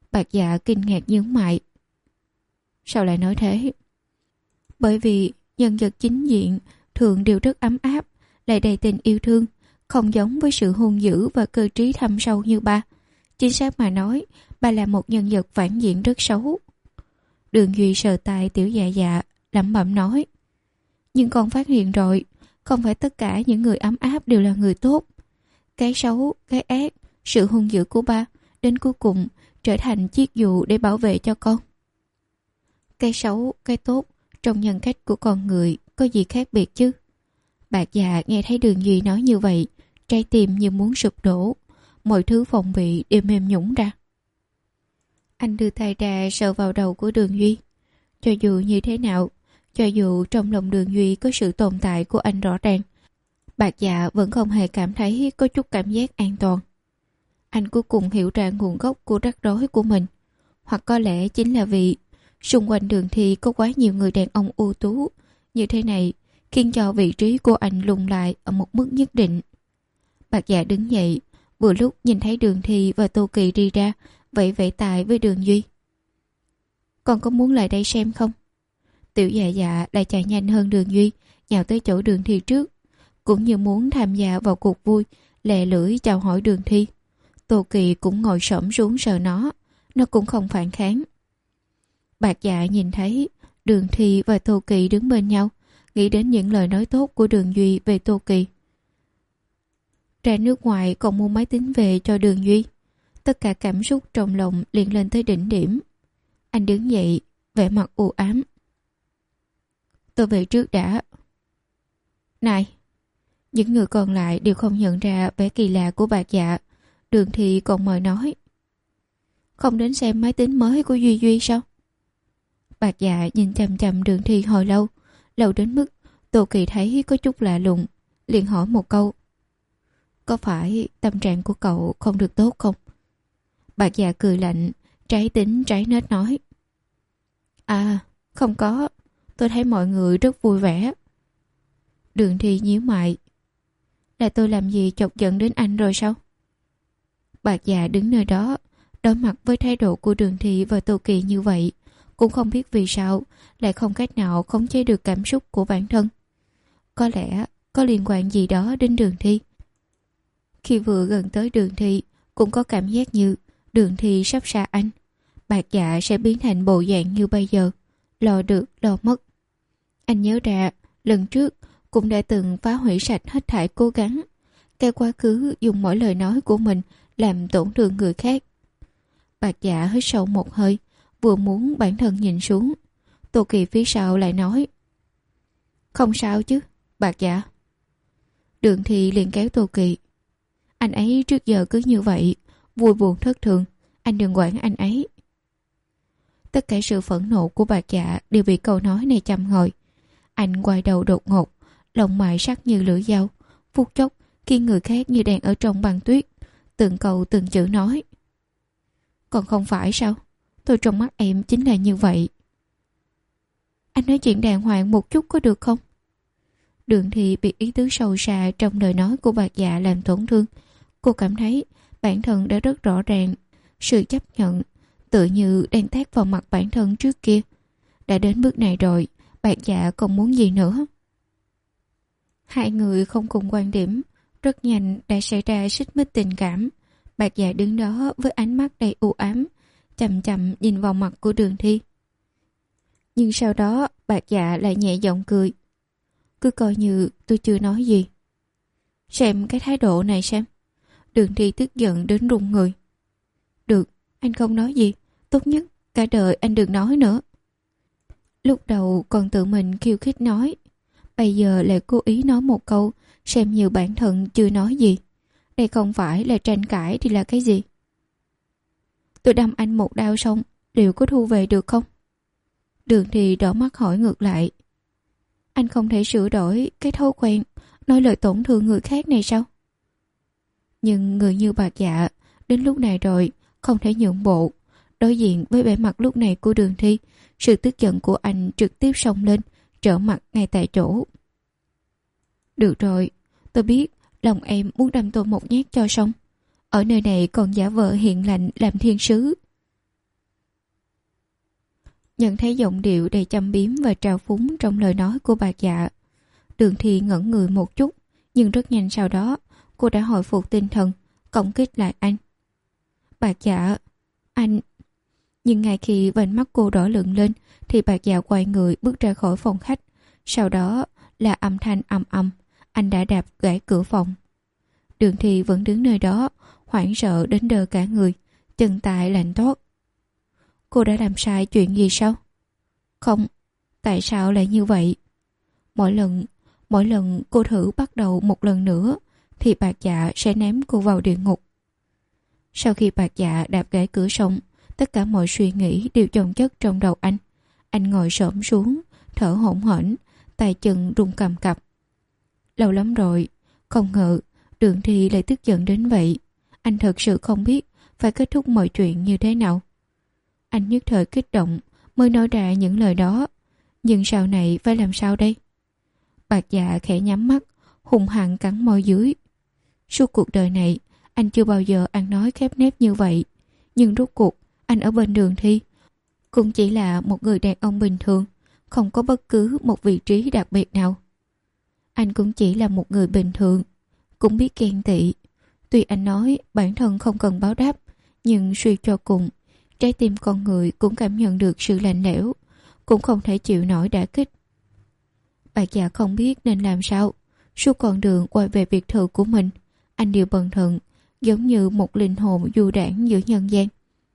Bạc Dạ kinh ngạc nhướng mày. Sao lại nói thế? Bởi vì nhân vật chính diện thường đều rất ấm áp, lại đầy tình yêu thương, không giống với sự hung dữ và cơ trí thâm sâu như ba. Chính xác mà nói, ba là một nhân vật phản diện rất xấu. Đường Duy sờ tay Tiểu Dạ Dạ, lẩm bẩm nói. Nhưng con phát hiện rồi, không phải tất cả những người ấm áp đều là người tốt. Cái xấu, cái ác, sự hung dữ của ba đến cuối cùng trở thành chiếc dù để bảo vệ cho con. Cái xấu, cái tốt trong nhân cách của con người có gì khác biệt chứ? Bạc Dạ nghe thấy Đường Duy nói như vậy, trái tim như muốn sụp đổ, mọi thứ phòng bị đều mềm nhũn ra. Anh đưa tay ra sờ vào đầu của Đường Duy. Cho dù như thế nào, cho dù trong lòng Đường Duy có sự tồn tại của anh rõ ràng, Bạc Dạ vẫn không hề cảm thấy có chút cảm giác an toàn. Anh cuối cùng hiểu ra nguồn gốc của rắc rối của mình. Hoặc có lẽ chính là vì xung quanh Đường Thi có quá nhiều người đàn ông ưu tú như thế này, khiến cho vị trí của anh lùn lại ở một mức nhất định. Bạc Dạ đứng dậy, vừa lúc nhìn thấy Đường Thi và Tô Kỳ đi ra, vẫy vẫy tay với Đường Duy. Con có muốn lại đây xem không? Tiểu Dạ Dạ lại chạy nhanh hơn Đường Duy, nhào tới chỗ Đường Thi trước, cũng như muốn tham gia vào cuộc vui, lè lưỡi chào hỏi Đường Thi. Tô Kỳ cũng ngồi xổm xuống sờ nó, nó cũng không phản kháng. Bạc Dạ nhìn thấy Đường Thi và Tô Kỳ đứng bên nhau, nghĩ đến những lời nói tốt của Đường Duy về Tô Kỳ. Ra nước ngoài còn mua máy tính về cho Đường Duy. Tất cả cảm xúc trong lòng liền lên tới đỉnh điểm. Anh đứng dậy, vẻ mặt u ám. Tôi về trước đã. Này! Những người còn lại đều không nhận ra vẻ kỳ lạ của Bạc Dạ. Đường Thi còn mời nói. Không đến xem máy tính mới của Duy Duy sao? Bạc Dạ nhìn chằm chằm Đường Thi hồi lâu, lâu đến mức Tô Kỳ thấy có chút lạ lùng, liền hỏi một câu. Có phải tâm trạng của cậu không được tốt không? Bạc Dạ cười lạnh, trái tính trái nết nói. À, không có, tôi thấy mọi người rất vui vẻ. Đường Thi nhíu mày. Là tôi làm gì chọc giận đến anh rồi sao? Bạc Dạ đứng nơi đó, đối mặt với thái độ của Đường Thi và Tô Kỳ như vậy, cũng không biết vì sao lại không cách nào khống chế được cảm xúc của bản thân. Có lẽ có liên quan gì đó đến Đường Thi. Khi vừa gần tới Đường Thi, cũng có cảm giác như Đường Thi sắp xa anh. Bạc Dạ sẽ biến thành bộ dạng như bây giờ, lo được lo mất. Anh nhớ ra lần trước cũng đã từng phá hủy sạch hết thảy cố gắng. Cái quá khứ dùng mỗi lời nói của mình làm tổn thương người khác. Bạc Dạ hít sâu một hơi, vừa muốn bản thân nhìn xuống. Tô Kỳ phía sau lại nói. Không sao chứ, Bạc Dạ. Đường Thi liền kéo Tô Kỳ. Anh ấy trước giờ cứ như vậy, vui buồn thất thường, anh đừng quản anh ấy. Tất cả sự phẫn nộ của Bạc Dạ đều bị câu nói này châm ngòi. Anh quay đầu đột ngột, lông mày sắc như lưỡi dao, phút chốc khi người khác như đang ở trong băng tuyết, từng câu từng chữ nói. Còn không phải sao? Tôi trong mắt em chính là như vậy. Anh nói chuyện đàng hoàng một chút có được không? Đường Thi bị ý tứ sâu xa trong lời nói của Bạc Dạ làm tổn thương. Cô cảm thấy bản thân đã rất rõ ràng sự chấp nhận, tự như đang tát vào mặt bản thân trước kia. Đã đến bước này rồi, Bạc Dạ còn muốn gì nữa? Hai người không cùng quan điểm, rất nhanh đã xảy ra xích mích tình cảm. Bạc Dạ đứng đó với ánh mắt đầy u ám, chậm chậm nhìn vào mặt của Đường Thi. Nhưng sau đó Bạc Dạ lại nhẹ giọng cười. Cứ coi như tôi chưa nói gì. Xem cái thái độ này xem. Đường Thi tức giận đến run người. Được, anh không nói gì. Tốt nhất cả đời anh đừng nói nữa. Lúc đầu còn tự mình khiêu khích nói, bây giờ lại cố ý nói một câu, xem như bản thân chưa nói gì. Đây không phải là tranh cãi thì là cái gì? Tôi đâm anh một đao xong, liệu có thu về được không? Đường Thi đỏ mắt hỏi ngược lại. Anh không thể sửa đổi cái thói quen nói lời tổn thương người khác này sao? Nhưng người như Bạc Dạ đến lúc này rồi không thể nhượng bộ. Đối diện với vẻ mặt lúc này của Đường Thi, sự tức giận của anh trực tiếp xông lên, trở mặt ngay tại chỗ. Được rồi, tôi biết lòng em muốn đâm tôi một nhát cho xong. Ở nơi này còn giả vờ hiền lành làm thiên sứ. Nhận thấy giọng điệu đầy châm biếm và trào phúng trong lời nói của bà Dạ, Đường Thi ngẩn người một chút, nhưng rất nhanh sau đó cô đã hồi phục tinh thần, công kích lại anh. Bà Dạ, anh... Nhưng ngay khi vành mắt cô đỏ lựng lên thì bà Dạ quay người bước ra khỏi phòng khách. Sau đó là âm thanh ầm ầm, anh đã đạp gãy cửa phòng. Đường Thi vẫn đứng nơi đó, hoảng sợ đến đờ cả người, chân tay lạnh toát. Cô đã làm sai chuyện gì sao? Không, tại sao lại như vậy? Mỗi lần, mỗi lần cô thử bắt đầu một lần nữa thì bà Dạ sẽ ném cô vào địa ngục. Sau khi bà Dạ đạp gãy cửa xong, tất cả mọi suy nghĩ đều chồng chất trong đầu anh. Anh ngồi xổm xuống, thở hổn hển, tay chân run cầm cập. Lâu lắm rồi, không ngờ Đường Thi lại tức giận đến vậy. Anh thật sự không biết phải kết thúc mọi chuyện như thế nào. Anh nhất thời kích động mới nói ra những lời đó. Nhưng sau này phải làm sao đây? Bạc Dạ khẽ nhắm mắt, hung hăng cắn môi dưới. Suốt cuộc đời này, anh chưa bao giờ ăn nói khép nép như vậy. Nhưng rốt cuộc, anh ở bên Đường Thi cũng chỉ là một người đàn ông bình thường, không có bất cứ một vị trí đặc biệt nào. Anh cũng chỉ là một người bình thường, cũng biết ghen tị. Tuy anh nói bản thân không cần báo đáp, nhưng suy cho cùng, trái tim con người cũng cảm nhận được sự lạnh lẽo, cũng không thể chịu nổi đả kích. Bạc Dạ không biết nên làm sao. Suốt con đường quay về biệt thự của mình, anh đều bần thần, giống như một linh hồn du đãng giữa nhân gian.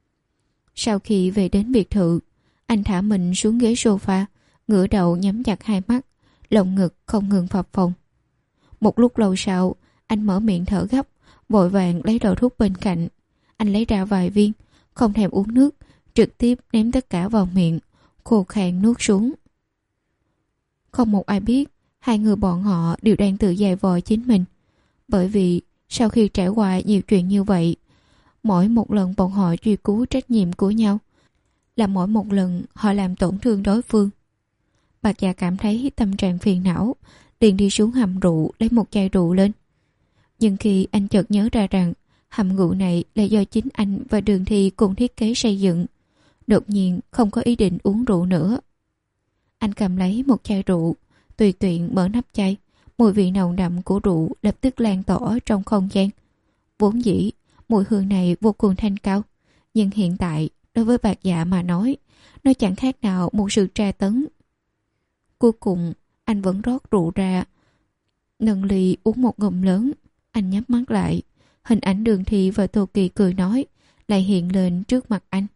Sau khi về đến biệt thự, anh thả mình xuống ghế sofa, ngửa đầu nhắm chặt hai mắt, lồng ngực không ngừng phập phồng. Một lúc lâu sau, anh mở miệng thở gấp, vội vàng lấy đầu thuốc bên cạnh. Anh lấy ra vài viên, không thèm uống nước, trực tiếp ném tất cả vào miệng, khô khan nuốt xuống. Không một ai biết hai người bọn họ đều đang tự dày vò chính mình. Bởi vì sau khi trải qua nhiều chuyện như vậy, mỗi một lần bọn họ truy cứu trách nhiệm của nhau là mỗi một lần họ làm tổn thương đối phương. Bạc Dạ cảm thấy tâm trạng phiền não, liền đi xuống hầm rượu lấy một chai rượu lên. Nhưng khi anh chợt nhớ ra rằng hầm rượu này là do chính anh và Đường Thi cùng thiết kế xây dựng, đột nhiên không có ý định uống rượu nữa. Anh cầm lấy một chai rượu, tùy tiện mở nắp chai, mùi vị nồng đậm của rượu lập tức lan tỏa trong không gian. Vốn dĩ mùi hương này vô cùng thanh cao, nhưng hiện tại đối với Bạc Dạ mà nói, nó chẳng khác nào một sự tra tấn. Cuối cùng anh vẫn rót rượu ra, nâng ly uống một ngụm lớn. Anh nhắm mắt lại, hình ảnh Đường Thi và Tô Kỳ cười nói lại hiện lên trước mặt anh.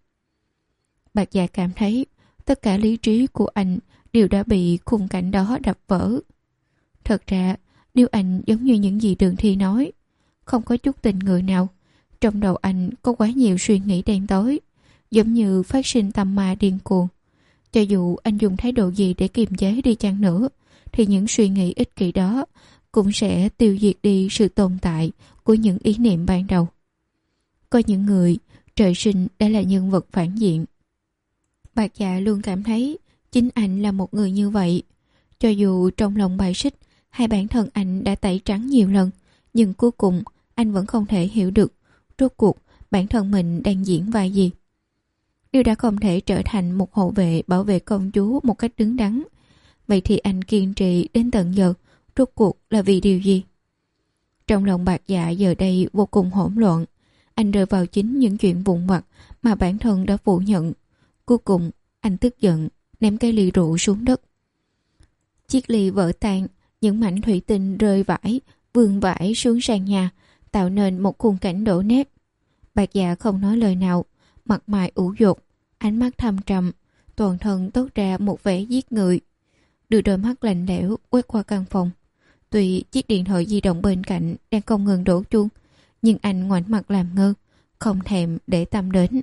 Bạc Dạ cảm thấy tất cả lý trí của anh đều đã bị khung cảnh đó đập vỡ. Thật ra, nếu anh giống như những gì Đường Thi nói, không có chút tình người nào, trong đầu anh có quá nhiều suy nghĩ đen tối, giống như phát sinh tâm ma điên cuồng. Cho dù anh dùng thái độ gì để kiềm chế đi chăng nữa, thì những suy nghĩ ích kỷ đó cũng sẽ tiêu diệt đi sự tồn tại của những ý niệm ban đầu. Có những người trời sinh đã là nhân vật phản diện. Bạc Dạ luôn cảm thấy chính anh là một người như vậy. Cho dù trong lòng bài xích hay bản thân anh đã tẩy trắng nhiều lần, nhưng cuối cùng anh vẫn không thể hiểu được rốt cuộc bản thân mình đang diễn vai gì. Nếu đã không thể trở thành một hộ vệ bảo vệ công chúa một cách đứng đắn, vậy thì anh kiên trì đến tận giờ rốt cuộc là vì điều gì? Trong lòng Bạc Dạ giờ đây vô cùng hỗn loạn. Anh rơi vào chính những chuyện vụn vặt mà bản thân đã phủ nhận. Cuối cùng anh tức giận ném cái ly rượu xuống đất. Chiếc ly vỡ tan, những mảnh thủy tinh rơi vãi, vương vãi xuống sàn nhà, tạo nên một khung cảnh đổ nát. Bạc Dạ không nói lời nào, mặt mày ủ dột, ánh mắt thâm trầm, toàn thân toát ra một vẻ giết người. Đưa đôi mắt lạnh lẽo quét qua căn phòng. Tuy chiếc điện thoại di động bên cạnh đang không ngừng đổ chuông, nhưng anh ngoảnh mặt làm ngơ, không thèm để tâm đến.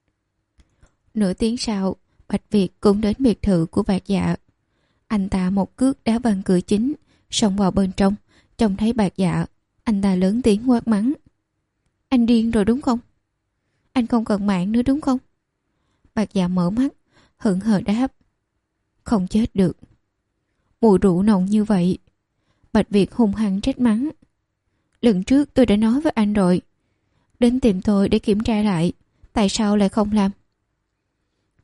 Nửa tiếng sau, Bạch Việt cũng đến biệt thự của Bạc Dạ. Anh ta một cước đá văng cửa chính, xông vào bên trong, trông thấy Bạc Dạ, anh ta lớn tiếng quát mắng. Anh điên rồi đúng không? Anh không cần mạng nữa đúng không? Bạc Dạ mở mắt, hững hờ đáp. Không chết được. Mùi rượu nồng như vậy. Bạch Việt hung hăng trách mắng. Lần trước tôi đã nói với anh rồi, đến tìm tôi để kiểm tra lại, tại sao lại không làm?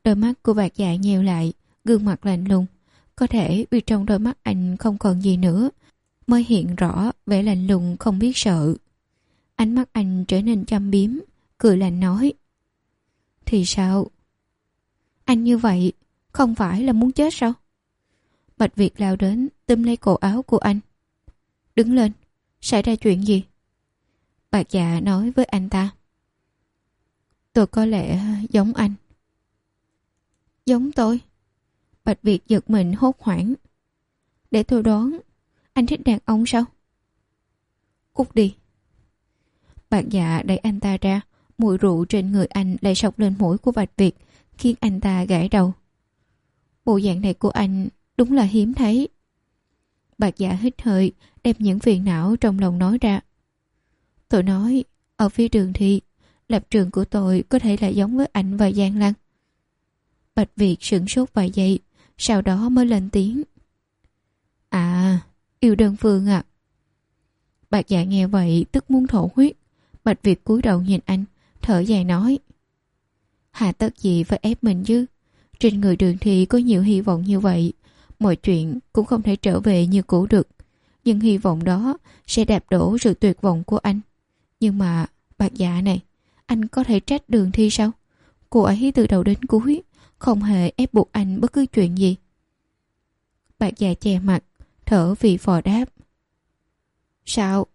Đôi mắt của Bạc Dạ nheo lại, gương mặt lạnh lùng. Có thể vì trong đôi mắt anh không còn gì nữa, mới hiện rõ vẻ lạnh lùng không biết sợ. Ánh mắt anh trở nên châm biếm, cười lạnh nói: Thì sao? Anh như vậy không phải là muốn chết sao? Bạch Việt lao đến túm lấy cổ áo của anh. Đứng lên, xảy ra chuyện gì? Bạc Dạ nói với anh ta: Tôi có lẽ giống anh. Giống tôi? Bạch Việt giật mình hốt hoảng. Để tôi đoán, anh thích đàn ông sao? Cút đi. Bạc Dạ đẩy anh ta ra, mùi rượu trên người anh lại sộc lên mũi của Bạch Việt, khiến anh ta gãi đầu. Bộ dạng này của anh đúng là hiếm thấy. Bạc Dạ hít hơi, đem những phiền não trong lòng nói ra. Tôi nói, ở phía Đường Thi, lập trường của tôi có thể là giống với anh và Giang Lăng. Bạch Việt sửng sốt vài giây, sau đó mới lên tiếng. À, yêu đơn phương à. Bạc Dạ nghe vậy tức muốn thổ huyết. Bạch Việt cúi đầu nhìn anh, thở dài nói. Hà tất gì phải ép mình chứ. Trên người Đường Thi có nhiều hy vọng như vậy, mọi chuyện cũng không thể trở về như cũ được. Nhưng hy vọng đó sẽ đạp đổ sự tuyệt vọng của anh. Nhưng mà, Bạc Dạ này, anh có thể trách Đường Thi sao? Cô ấy từ đầu đến cuối không hề ép buộc anh bất cứ chuyện gì. Bạc Dạ che mặt, thở vì phò đáp. Sao?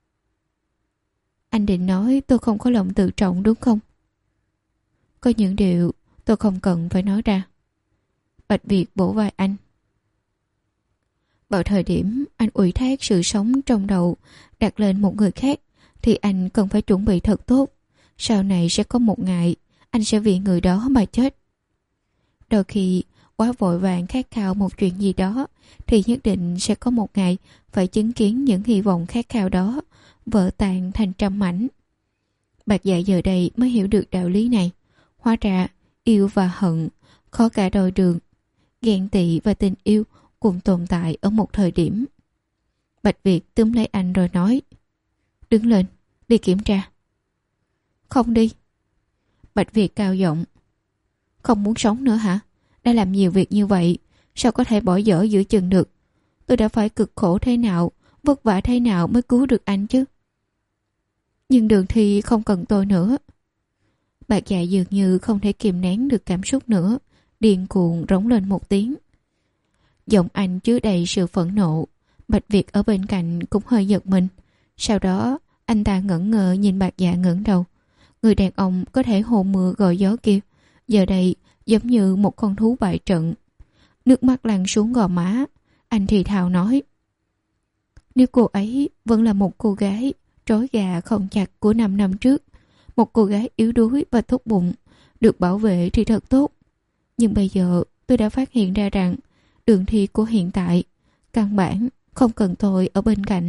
Anh định nói tôi không có lòng tự trọng đúng không? Có những điều tôi không cần phải nói ra. Bạch Việt vỗ vai anh. Vào thời điểm anh ủy thác sự sống trong đầu đặt lên một người khác, thì anh cần phải chuẩn bị thật tốt. Sau này sẽ có một ngày anh sẽ vì người đó mà chết. Đôi khi quá vội vàng khát khao một chuyện gì đó, thì nhất định sẽ có một ngày phải chứng kiến những hy vọng khát khao đó vỡ tan thành trăm mảnh. Bạc Dạ giờ đây mới hiểu được đạo lý này. Hóa ra yêu và hận khó cả đôi đường. Ghen tị và tình yêu cùng tồn tại ở một thời điểm. Bạch Việt túm lấy anh rồi nói. Đứng lên, đi kiểm tra. Không đi. Bạch Việt cao giọng. Không muốn sống nữa hả? Đã làm nhiều việc như vậy, sao có thể bỏ dở giữa chừng được? Tôi đã phải cực khổ thế nào, vất vả thế nào mới cứu được anh chứ? Nhưng Đường Thi không cần tôi nữa. Bạc Dạ dường như không thể kìm nén được cảm xúc nữa, điên cuồng rống lên một tiếng. Giọng anh chứa đầy sự phẫn nộ. Bạch Việt ở bên cạnh cũng hơi giật mình. Sau đó anh ta ngẩn ngơ nhìn Bạc Dạ ngẩng đầu. Người đàn ông có thể hồ mưa gọi gió kia, giờ đây giống như một con thú bại trận. Nước mắt lăn xuống gò má. Anh thì thào nói. Nếu cô ấy vẫn là một cô gái trói gà không chặt của năm năm trước, một cô gái yếu đuối và tốt bụng, được bảo vệ thì thật tốt. Nhưng bây giờ tôi đã phát hiện ra rằng Đường Thi của hiện tại căn bản không cần tôi ở bên cạnh.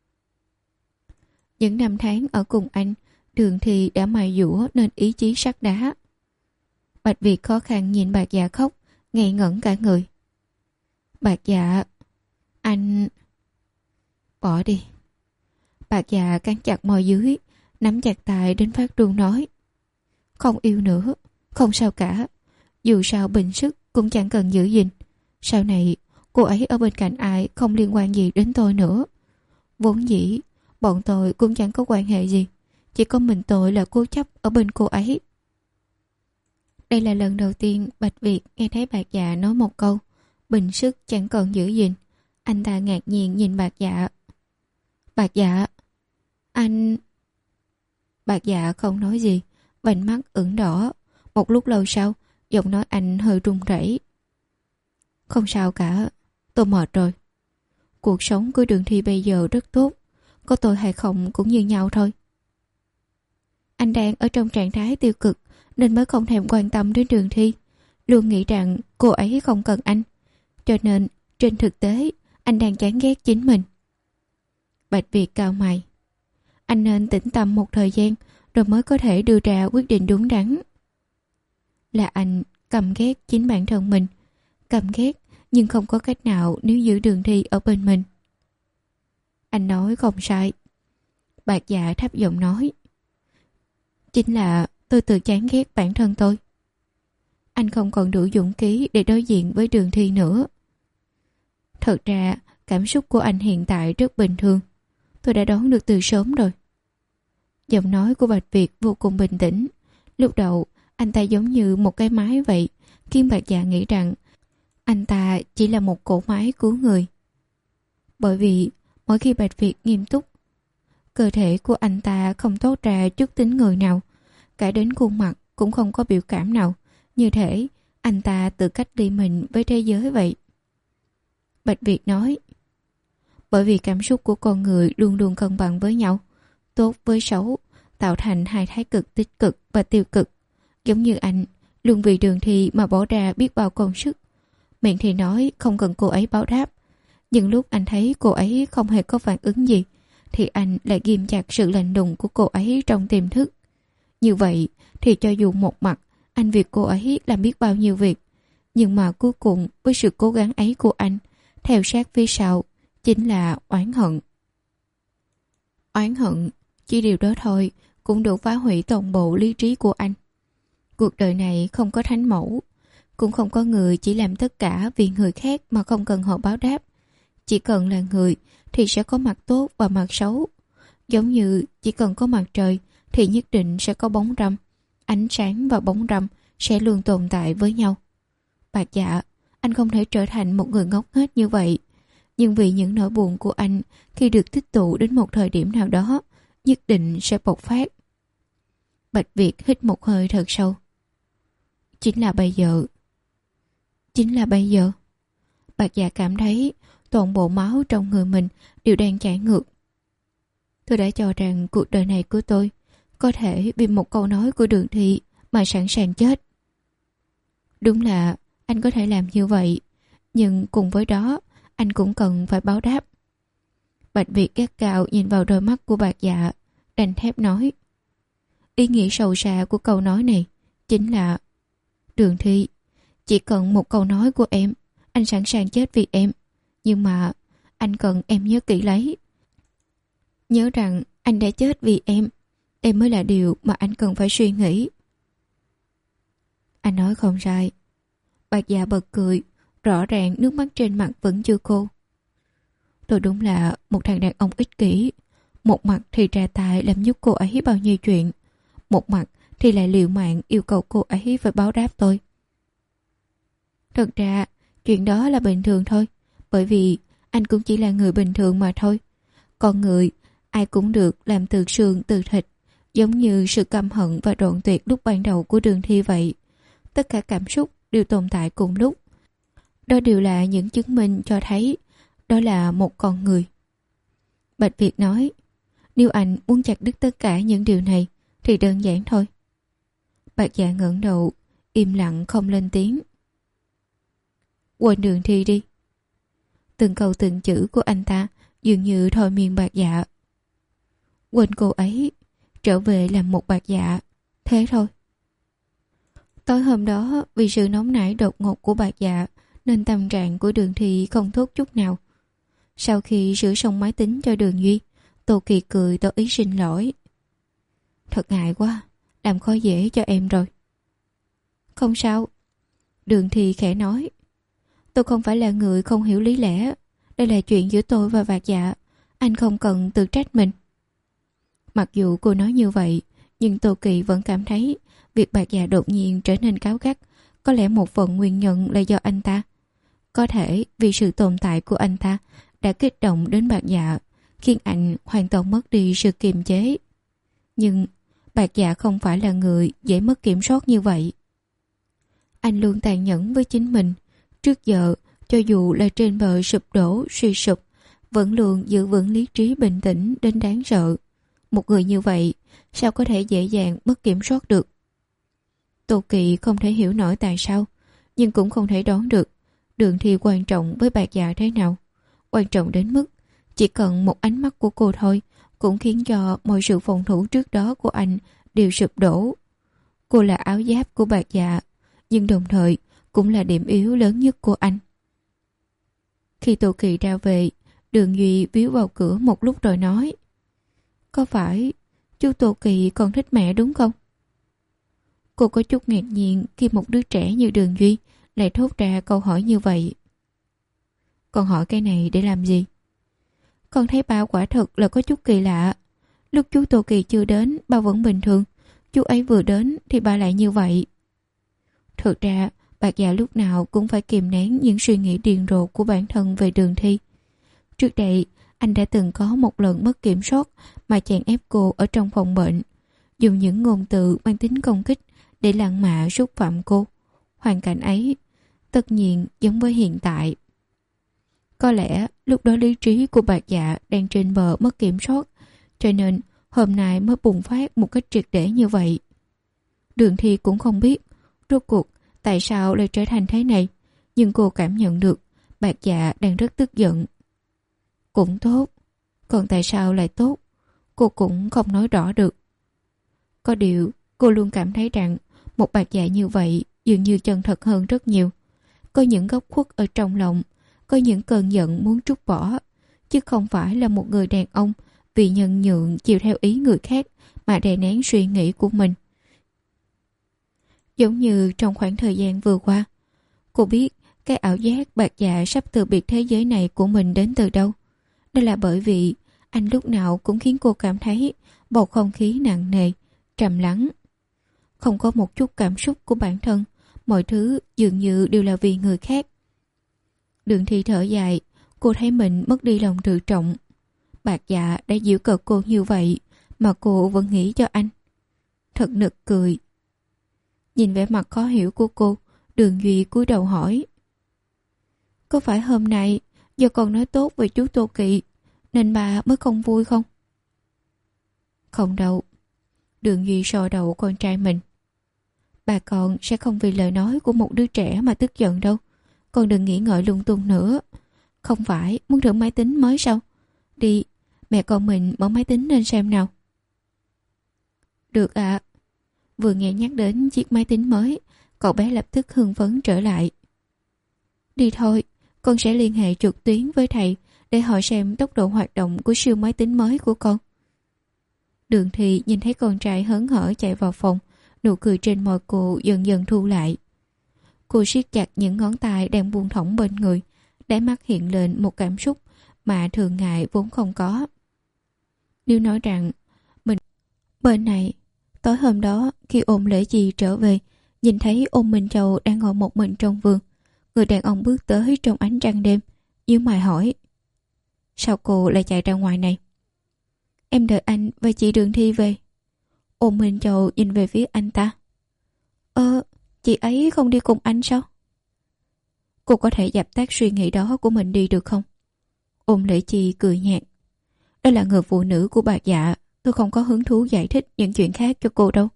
Những năm tháng ở cùng anh, Đường Thi đã mài dũa nên ý chí sắt đá. Bạch Việt khó khăn nhìn Bạc Dạ khóc, ngây ngẩn cả người. Bạc Dạ, anh... Bỏ đi. Bạc Dạ cắn chặt môi dưới, nắm chặt tay đến phát run nói. Không yêu nữa, không sao cả. Dù sao bình sức cũng chẳng cần giữ gìn. Sau này cô ấy ở bên cạnh ai không liên quan gì đến tôi nữa. Vốn dĩ bọn tôi cũng chẳng có quan hệ gì, chỉ có mình tôi là cố chấp ở bên cô ấy. Đây là lần đầu tiên Bạch Việt nghe thấy Bạc Dạ nói một câu bình sức chẳng còn giữ gìn. Anh ta ngạc nhiên nhìn Bạc Dạ. Bạc Dạ, anh... Bạc Dạ không nói gì, vành mắt ửng đỏ. Một lúc lâu sau, giọng nói anh hơi run rẩy. Không sao cả, tôi mệt rồi. Cuộc sống của Đường Thi bây giờ rất tốt, có tôi hay không cũng như nhau thôi. Anh đang ở trong trạng thái tiêu cực nên mới không thèm quan tâm đến Đường Thi, luôn nghĩ rằng cô ấy không cần anh. Cho nên trên thực tế anh đang chán ghét chính mình. Bạch Việt cau mày. Anh nên tĩnh tâm một thời gian rồi mới có thể đưa ra quyết định đúng đắn. Là anh căm ghét chính bản thân mình, căm ghét nhưng không có cách nào nếu giữ Đường Thi ở bên mình. Anh nói không sai. Bạc Dạ thấp giọng nói. Chính là tôi tự chán ghét bản thân tôi. anh không còn đủ dũng khí để đối diện với Đường Thi nữa. Thật ra, cảm xúc của anh hiện tại rất bình thường. Tôi đã đoán được từ sớm rồi. Giọng nói của Bạch Việt vô cùng bình tĩnh. Lúc đầu, anh ta giống như một cái máy vậy, khiến Bạch Dạ nghĩ rằng anh ta chỉ là một cỗ máy cứu người. Bởi vì mỗi khi Bạch Việt nghiêm túc, cơ thể của anh ta không toát ra chút tính người nào, cả đến khuôn mặt cũng không có biểu cảm nào, như thể anh ta tự cách ly mình với thế giới vậy. Bạch Việt nói, bởi vì cảm xúc của con người luôn luôn cân bằng với nhau, tốt với xấu, tạo thành hai thái cực tích cực và tiêu cực. Giống như anh, luôn vì Đường Thi mà bỏ ra biết bao công sức. Miệng thì nói không cần cô ấy báo đáp, nhưng lúc anh thấy cô ấy không hề có phản ứng gì, thì anh lại ghim chặt sự lạnh lùng của cô ấy trong tiềm thức. Như vậy thì cho dù một mặt anh việc cô ấy làm biết bao nhiêu việc, nhưng mà cuối cùng với sự cố gắng ấy của anh, theo sát phía sau chính là oán hận. Oán hận, chỉ điều đó thôi cũng đủ phá hủy toàn bộ lý trí của anh. Cuộc đời này không có thánh mẫu, cũng không có người chỉ làm tất cả vì người khác mà không cần họ báo đáp. Chỉ cần là người thì sẽ có mặt tốt và mặt xấu. Giống như chỉ cần có mặt trời thì nhất định sẽ có bóng râm. Ánh sáng và bóng râm sẽ luôn tồn tại với nhau. Bạch Dạ, anh không thể trở thành một người ngốc nghếch như vậy. Nhưng vì những nỗi buồn của anh khi được tích tụ đến một thời điểm nào đó, nhất định sẽ bộc phát. Bạch Việt hít một hơi thật sâu. Chính là bây giờ. Chính là bây giờ. Bạch Dạ cảm thấy toàn bộ máu trong người mình đều đang chảy ngược. Tôi đã cho rằng cuộc đời này của tôi có thể vì một câu nói của Đường Thi mà sẵn sàng chết. Đúng là anh có thể làm như vậy, nhưng cùng với đó anh cũng cần phải báo đáp. Bạch Việt gắt gao nhìn vào đôi mắt của Bạch Dạ, đành thép nói. Ý nghĩa sâu xa của câu nói này chính là: Đường Thi, chỉ cần một câu nói của em, anh sẵn sàng chết vì em. Nhưng mà anh cần em nhớ kỹ lấy. Nhớ rằng anh đã chết vì em. Đây mới là điều mà anh cần phải suy nghĩ. Anh nói không sai. Bạch Dạ bật cười, rõ ràng nước mắt trên mặt vẫn chưa khô. Tôi đúng là một thằng đàn ông ích kỷ. Một mặt thì ra tài làm giúp cô ấy bao nhiêu chuyện, một mặt thì lại liều mạng yêu cầu cô ấy phải báo đáp tôi. Thật ra chuyện đó là bình thường thôi, bởi vì anh cũng chỉ là người bình thường mà thôi. Con người ai cũng được làm từ xương từ thịt, giống như sự căm hận và đoạn tuyệt lúc ban đầu của Đường Thi vậy. Tất cả cảm xúc đều tồn tại cùng lúc. Đó đều là những chứng minh cho thấy đó là một con người. Bạch Việt nói, nếu anh muốn chặt đứt tất cả những điều này thì đơn giản thôi. Bạch Dạ ngẩng đầu, im lặng không lên tiếng. Quên Đường Thi đi. Từng câu từng chữ của anh ta dường như thôi miên Bạch Dạ. Quên cô ấy, trở về làm một Bạch Dạ, thế thôi. Tối hôm đó, vì sự nóng nảy đột ngột của Bạch Dạ nên tâm trạng của Đường Thi không tốt chút nào. Sau khi sửa xong máy tính cho Đường Duy, Tô Kỳ cười tỏ ý xin lỗi. Thật ngại quá, làm khó dễ cho em rồi. Không sao. Đường Thi khẽ nói. Tôi không phải là người không hiểu lý lẽ. Đây là chuyện giữa tôi và Bạch Dạ. Anh không cần tự trách mình. Mặc dù cô nói như vậy, nhưng Tô Kỳ vẫn cảm thấy việc Bạch Dạ đột nhiên trở nên cáu gắt có lẽ một phần nguyên nhân là do anh ta. Có thể vì sự tồn tại của anh ta đã kích động đến Bạch Dạ, khiến anh hoàn toàn mất đi sự kiềm chế. Nhưng Bạch Dạ không phải là người dễ mất kiểm soát như vậy. Anh luôn tàn nhẫn với chính mình. Trước giờ, cho dù là trên bờ sụp đổ, suy sụp, vẫn luôn giữ vững lý trí bình tĩnh đến đáng sợ. Một người như vậy, sao có thể dễ dàng mất kiểm soát được? Tô Kỳ không thể hiểu nổi tại sao, nhưng cũng không thể đoán được Đường Thi quan trọng với Bạch Dạ thế nào. Quan trọng đến mức chỉ cần một ánh mắt của cô thôi cũng khiến cho mọi sự phòng thủ trước đó của anh đều sụp đổ. Cô là áo giáp của Bạch Dạ, nhưng đồng thời cũng là điểm yếu lớn nhất của anh. Khi Tô Kỳ ra về, Đường Duy víu vào cửa một lúc rồi nói: Có phải chú Tô Kỳ còn thích mẹ đúng không? Cô có chút ngạc nhiên khi một đứa trẻ như Đường Duy lại thốt ra câu hỏi như vậy. Con hỏi cái này để làm gì? Con thấy ba quả thật là có chút kỳ lạ. Lúc chú Tô Kỳ chưa đến, ba vẫn bình thường. Chú ấy vừa đến thì ba lại như vậy. Thực ra, Bạc Dạ lúc nào cũng phải kìm nén những suy nghĩ điên rồ của bản thân về Đường Thi. Trước đây, anh đã từng có một lần mất kiểm soát mà chèn ép cô ở trong phòng bệnh, dùng những ngôn từ mang tính công kích để lăng mạ xúc phạm cô. Hoàn cảnh ấy, tất nhiên giống với hiện tại. Có lẽ lúc đó lý trí của Bạc Dạ đang trên bờ mất kiểm soát, cho nên hôm nay mới bùng phát một cách triệt để như vậy. Đường Thi cũng không biết rốt cuộc tại sao lại trở thành thế này, nhưng cô cảm nhận được Bạc Dạ đang rất tức giận. Cũng tốt, còn tại sao lại tốt, cô cũng không nói rõ được. Có điều, cô luôn cảm thấy rằng một Bạc Dạ như vậy dường như chân thật hơn rất nhiều. Có những góc khuất ở trong lòng, có những cơn giận muốn trút bỏ, chứ không phải là một người đàn ông vì nhân nhượng chịu theo ý người khác mà đè nén suy nghĩ của mình. Giống như trong khoảng thời gian vừa qua, cô biết cái ảo giác Bạc Dạ sắp từ biệt thế giới này của mình đến từ đâu. Đó là bởi vì anh lúc nào cũng khiến cô cảm thấy bầu không khí nặng nề, trầm lắng. Không có một chút cảm xúc của bản thân, mọi thứ dường như đều là vì người khác. Đường Thi thở dài, cô thấy mình mất đi lòng tự trọng. Bạc Dạ đã giễu cợt cô như vậy mà cô vẫn nghĩ cho anh. Thật nực cười. Nhìn vẻ mặt khó hiểu của cô, Đường Duy cúi đầu hỏi: Có phải hôm nay do con nói tốt về chú Tô Kỵ nên bà mới không vui không? Không đâu. Đường Duy sờ đầu con trai mình. Bà con sẽ không vì lời nói của một đứa trẻ mà tức giận đâu. Con đừng nghĩ ngợi lung tung nữa. Không phải muốn thử máy tính mới sao? Đi, mẹ con mình mở máy tính lên xem nào. Được ạ. À. Vừa nghe nhắc đến chiếc máy tính mới, cậu bé lập tức hưng phấn trở lại. Đi thôi, con sẽ liên hệ trực tuyến với thầy để hỏi xem tốc độ hoạt động của siêu máy tính mới của con. Đường Thi nhìn thấy con trai hớn hở chạy vào phòng, nụ cười trên môi cô dần dần thu lại. Cô siết chặt những ngón tay đang buông thõng bên người, đáy mắt hiện lên một cảm xúc mà thường ngày vốn không có. Nếu nói rằng mình bên này, tối hôm đó khi Ôn Lễ Chi trở về, nhìn thấy Ôn Minh Châu đang ngồi một mình trong vườn. Người đàn ông bước tới trong ánh trăng đêm, nhíu mày hỏi: Sao cô lại chạy ra ngoài này? Em đợi anh và chị Đường Thi về. Ôn Minh Châu nhìn về phía anh ta. Ơ, chị ấy không đi cùng anh sao? Cô có thể dập tắt suy nghĩ đó của mình đi được không? Ôn Lễ Chi cười nhạt. Đó là người phụ nữ của Bạc Dạ, tôi không có hứng thú giải thích những chuyện khác cho cô đâu.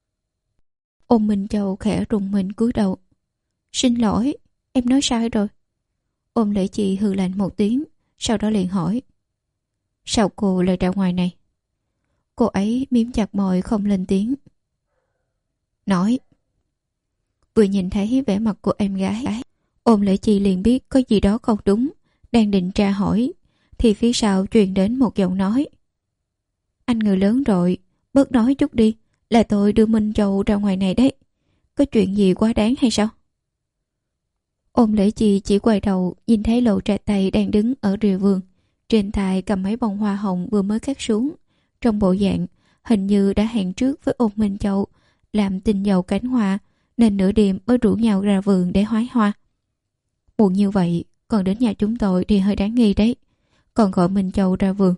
Ôn Minh Châu khẽ rùng mình cúi đầu. Xin lỗi, em nói sai rồi. Ôn Lễ Chi hừ lạnh một tiếng, sau đó liền hỏi: Sao cô lại ra ngoài này? Cô ấy miếm chặt môi không lên tiếng. Nói. Vừa nhìn thấy vẻ mặt của em gái, Ôn Lễ Chi liền biết có gì đó không đúng, đang định tra hỏi, thì phía sau truyền đến một giọng nói: Anh người lớn rồi, bớt nói chút đi, là tôi đưa Minh Châu ra ngoài này đấy. Có chuyện gì quá đáng hay sao? Ôn Lễ Chi chỉ quay đầu nhìn thấy Lộ Trạch Tay đang đứng ở rìa vườn, trên tay cầm mấy bông hoa hồng vừa mới cắt xuống, trong bộ dạng hình như đã hẹn trước với Ôn Minh Châu làm tình dầu cánh hoa, nên nửa đêm mới rủ nhau ra vườn để hái hoa. Muộn như vậy còn đến nhà chúng tôi thì hơi đáng nghi đấy, còn gọi Minh Châu ra vườn.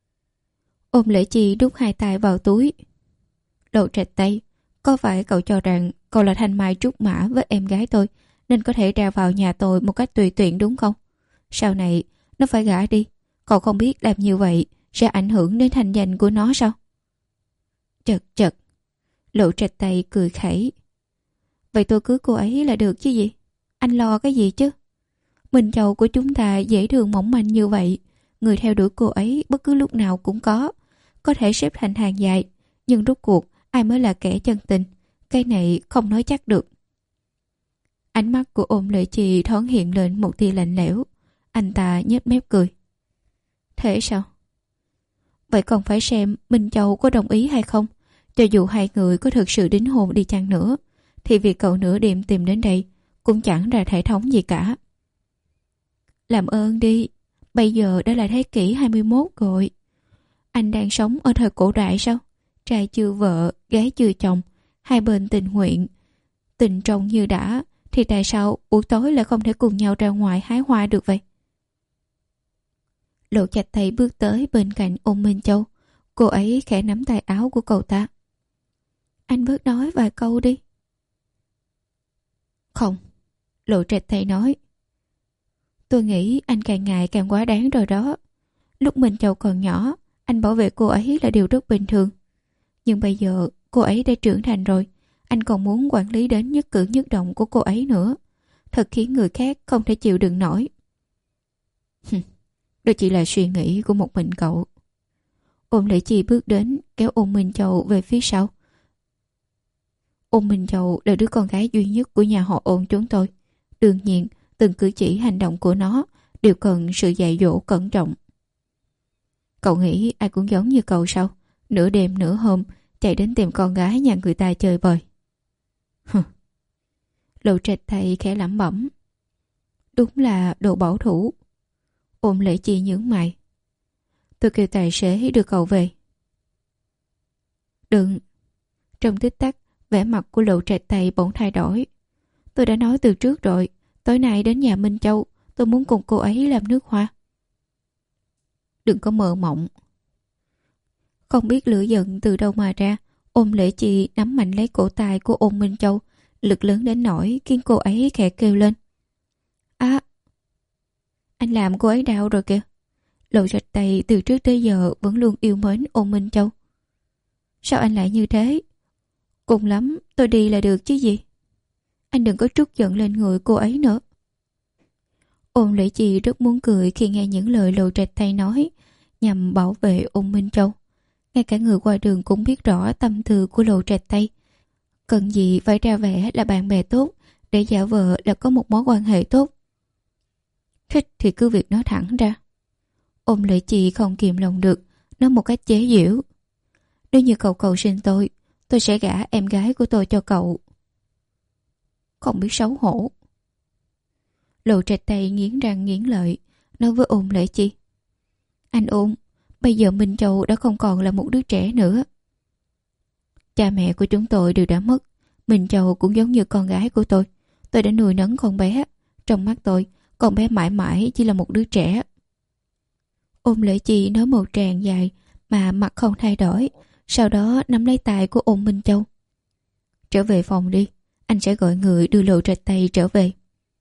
Ôn Lễ Chi đút hai tay vào túi. Lộ Trạch Tay, có phải cậu cho rằng cậu là thanh mai trúc mã với em gái tôi nên có thể ra vào nhà tôi một cách tùy tiện đúng không? Sau này nó phải gả đi, cậu không biết làm như vậy sẽ ảnh hưởng đến thanh danh của nó sao? Chật chật. Lộ Trạch Tay cười khẩy. Vậy tôi cưới cô ấy là được chứ gì? Anh lo cái gì chứ? Minh Châu của chúng ta dễ thương mỏng manh như vậy, người theo đuổi cô ấy bất cứ lúc nào cũng có, có thể xếp thành hàng dài, nhưng rốt cuộc ai mới là kẻ chân tình, cái này không nói chắc được. Ánh mắt của Ôn Lễ Chi thoáng hiện lên một tia lạnh lẽo, anh ta nhếch mép cười. Thế sao? Vậy còn phải xem Minh Châu có đồng ý hay không, Cho dù hai người có thực sự đính hôn đi chăng nữa, thì việc cậu nửa đêm tìm đến đây cũng chẳng ra thể thống gì cả. Làm ơn đi, bây giờ đã là thế kỷ hai mươi mốt rồi. Anh đang sống ở thời cổ đại sao? Trai chưa vợ, gái chưa chồng, hai bên tình nguyện, tình trong như đã, thì tại sao buổi tối lại không thể cùng nhau ra ngoài hái hoa được vậy? Lộ Trạch Thầy bước tới bên cạnh Ôn Minh Châu. Cô ấy khẽ nắm tay áo của cậu ta. Anh bớt nói vài câu đi. Không, Lộ Trạch Thầy nói. Tôi nghĩ anh càng ngày càng quá đáng rồi đó. Lúc Minh Châu còn nhỏ, anh bảo vệ cô ấy là điều rất bình thường. Nhưng bây giờ cô ấy đã trưởng thành rồi, anh còn muốn quản lý đến nhất cử nhất động của cô ấy nữa. Thật khiến người khác không thể chịu đựng nổi. Đó chỉ là suy nghĩ của một mình cậu. Ôn Lễ Chi bước đến kéo Ôn Minh Châu về phía sau. Ôn Minh Châu là đứa con gái duy nhất của nhà họ Ôn chúng tôi. Đương nhiên, từng cử chỉ hành động của nó đều cần sự dạy dỗ cẩn trọng. Cậu nghĩ ai cũng giống như cậu sao? Nửa đêm nửa hôm chạy đến tìm con gái nhà người ta chơi bời. Hừ. Lộ Trạch Thầy khẽ lẩm bẩm. Đúng là đồ bảo thủ. Ôn Lễ Chi nhướng mày. Tôi kêu tài xế đưa cậu về. Đừng. Trong tích tắc, vẻ mặt của Lộ Trạch Thầy bỗng thay đổi. Tôi đã nói từ trước rồi, tối nay đến nhà Minh Châu, tôi muốn cùng cô ấy làm nước hoa. Đừng có mơ mộng. Không biết lửa giận từ đâu mà ra, Ôn Lễ Chi nắm mạnh lấy cổ tay của Ôn Minh Châu, lực lớn đến nỗi khiến cô ấy khẽ kêu lên. À, anh làm cô ấy đau rồi kìa. Lộ Trạch Thầy từ trước tới giờ vẫn luôn yêu mến Ôn Minh Châu. Sao anh lại như thế? Cùng lắm tôi đi là được chứ gì. Anh đừng có trút giận lên người cô ấy nữa. Ôn Lễ Chi rất muốn cười khi nghe những lời Lộ Trạch Thầy nói nhằm bảo vệ Ôn Minh Châu. Ngay cả người qua đường cũng biết rõ tâm tư của Lộ Trạch Thầy. Cần gì phải ra vẻ là bạn bè tốt để giả vờ là có một mối quan hệ tốt. Thích thì cứ việc nói thẳng ra. Ôn Lễ Chi không kìm lòng được, nói một cách chế giễu. Nếu như cậu cầu xin tôi, tôi sẽ gả em gái của tôi cho cậu. Không biết xấu hổ. Lộ Trạch Thầy nghiến răng nghiến lợi, nói với Ôn Lễ Chi. Anh Ôn, bây giờ Minh Châu đã không còn là một đứa trẻ nữa. Cha mẹ của chúng tôi đều đã mất. Minh Châu cũng giống như con gái của tôi. Tôi đã nuôi nấng con bé. Trong mắt tôi, con bé mãi mãi chỉ là một đứa trẻ. Ôn Lễ Chi nói một tràng dài mà mặt không thay đổi, sau đó nắm lấy tay của Ôn Minh Châu. Trở về phòng đi, anh sẽ gọi người đưa Lộ Trạch Thầy trở về.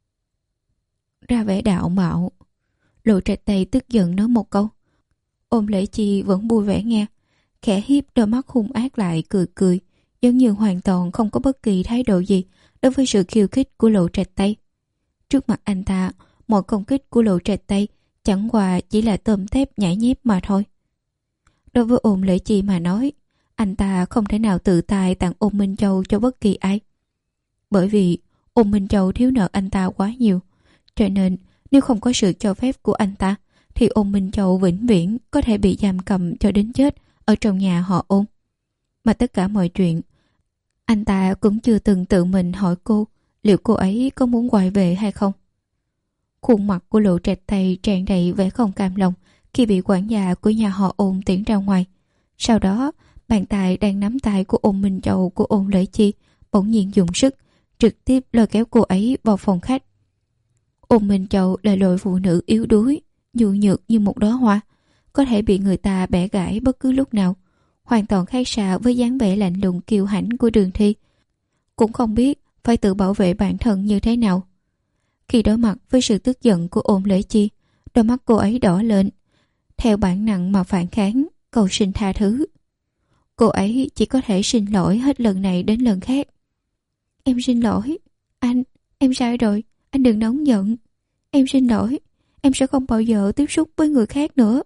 Ra vẻ đạo mạo. Lộ Trạch Thầy tức giận nói một câu. Ôn Lễ Chi vẫn vui vẻ nghe, khẽ hiếp đôi mắt hung ác lại, cười cười, giống như hoàn toàn không có bất kỳ thái độ gì đối với sự khiêu khích của Lộ Trạch Thầy. Trước mặt anh ta, mọi công kích của Lộ Trạch Thầy chẳng qua chỉ là tôm thép nhảy nhép mà thôi. Đối với Ôn Lễ Chi mà nói, anh ta không thể nào tự tay tặng Ôn Minh Châu cho bất kỳ ai. Bởi vì Ôn Minh Châu thiếu nợ anh ta quá nhiều, cho nên nếu không có sự cho phép của anh ta, thì Ôn Minh Châu vĩnh viễn có thể bị giam cầm cho đến chết ở trong nhà họ Ôn. Mà tất cả mọi chuyện, anh ta cũng chưa từng tự mình hỏi cô liệu cô ấy có muốn quay về hay không. Khuôn mặt của Lộ Trạch Thầy tràn đầy vẻ không cam lòng khi bị quản gia của nhà họ Ôn tiễn ra ngoài. Sau đó, bàn tay đang nắm tay của Ôn Minh Châu của Ôn Lễ Chi bỗng nhiên dùng sức, trực tiếp lôi kéo cô ấy vào phòng khách. Ôn Minh Châu là loại phụ nữ yếu đuối, nhu nhược như một đóa hoa, có thể bị người ta bẻ gãy bất cứ lúc nào, hoàn toàn khác xa với dáng vẻ lạnh lùng kiêu hãnh của Đường Thi. Cũng không biết phải tự bảo vệ bản thân như thế nào. Khi đối mặt với sự tức giận của Ôn Lễ Chi, đôi mắt cô ấy đỏ lên, theo bản năng mà phản kháng, cầu xin tha thứ. Cô ấy chỉ có thể xin lỗi hết lần này đến lần khác. Em xin lỗi, anh, em sai rồi, anh đừng nóng giận. Em xin lỗi, em sẽ không bao giờ tiếp xúc với người khác nữa.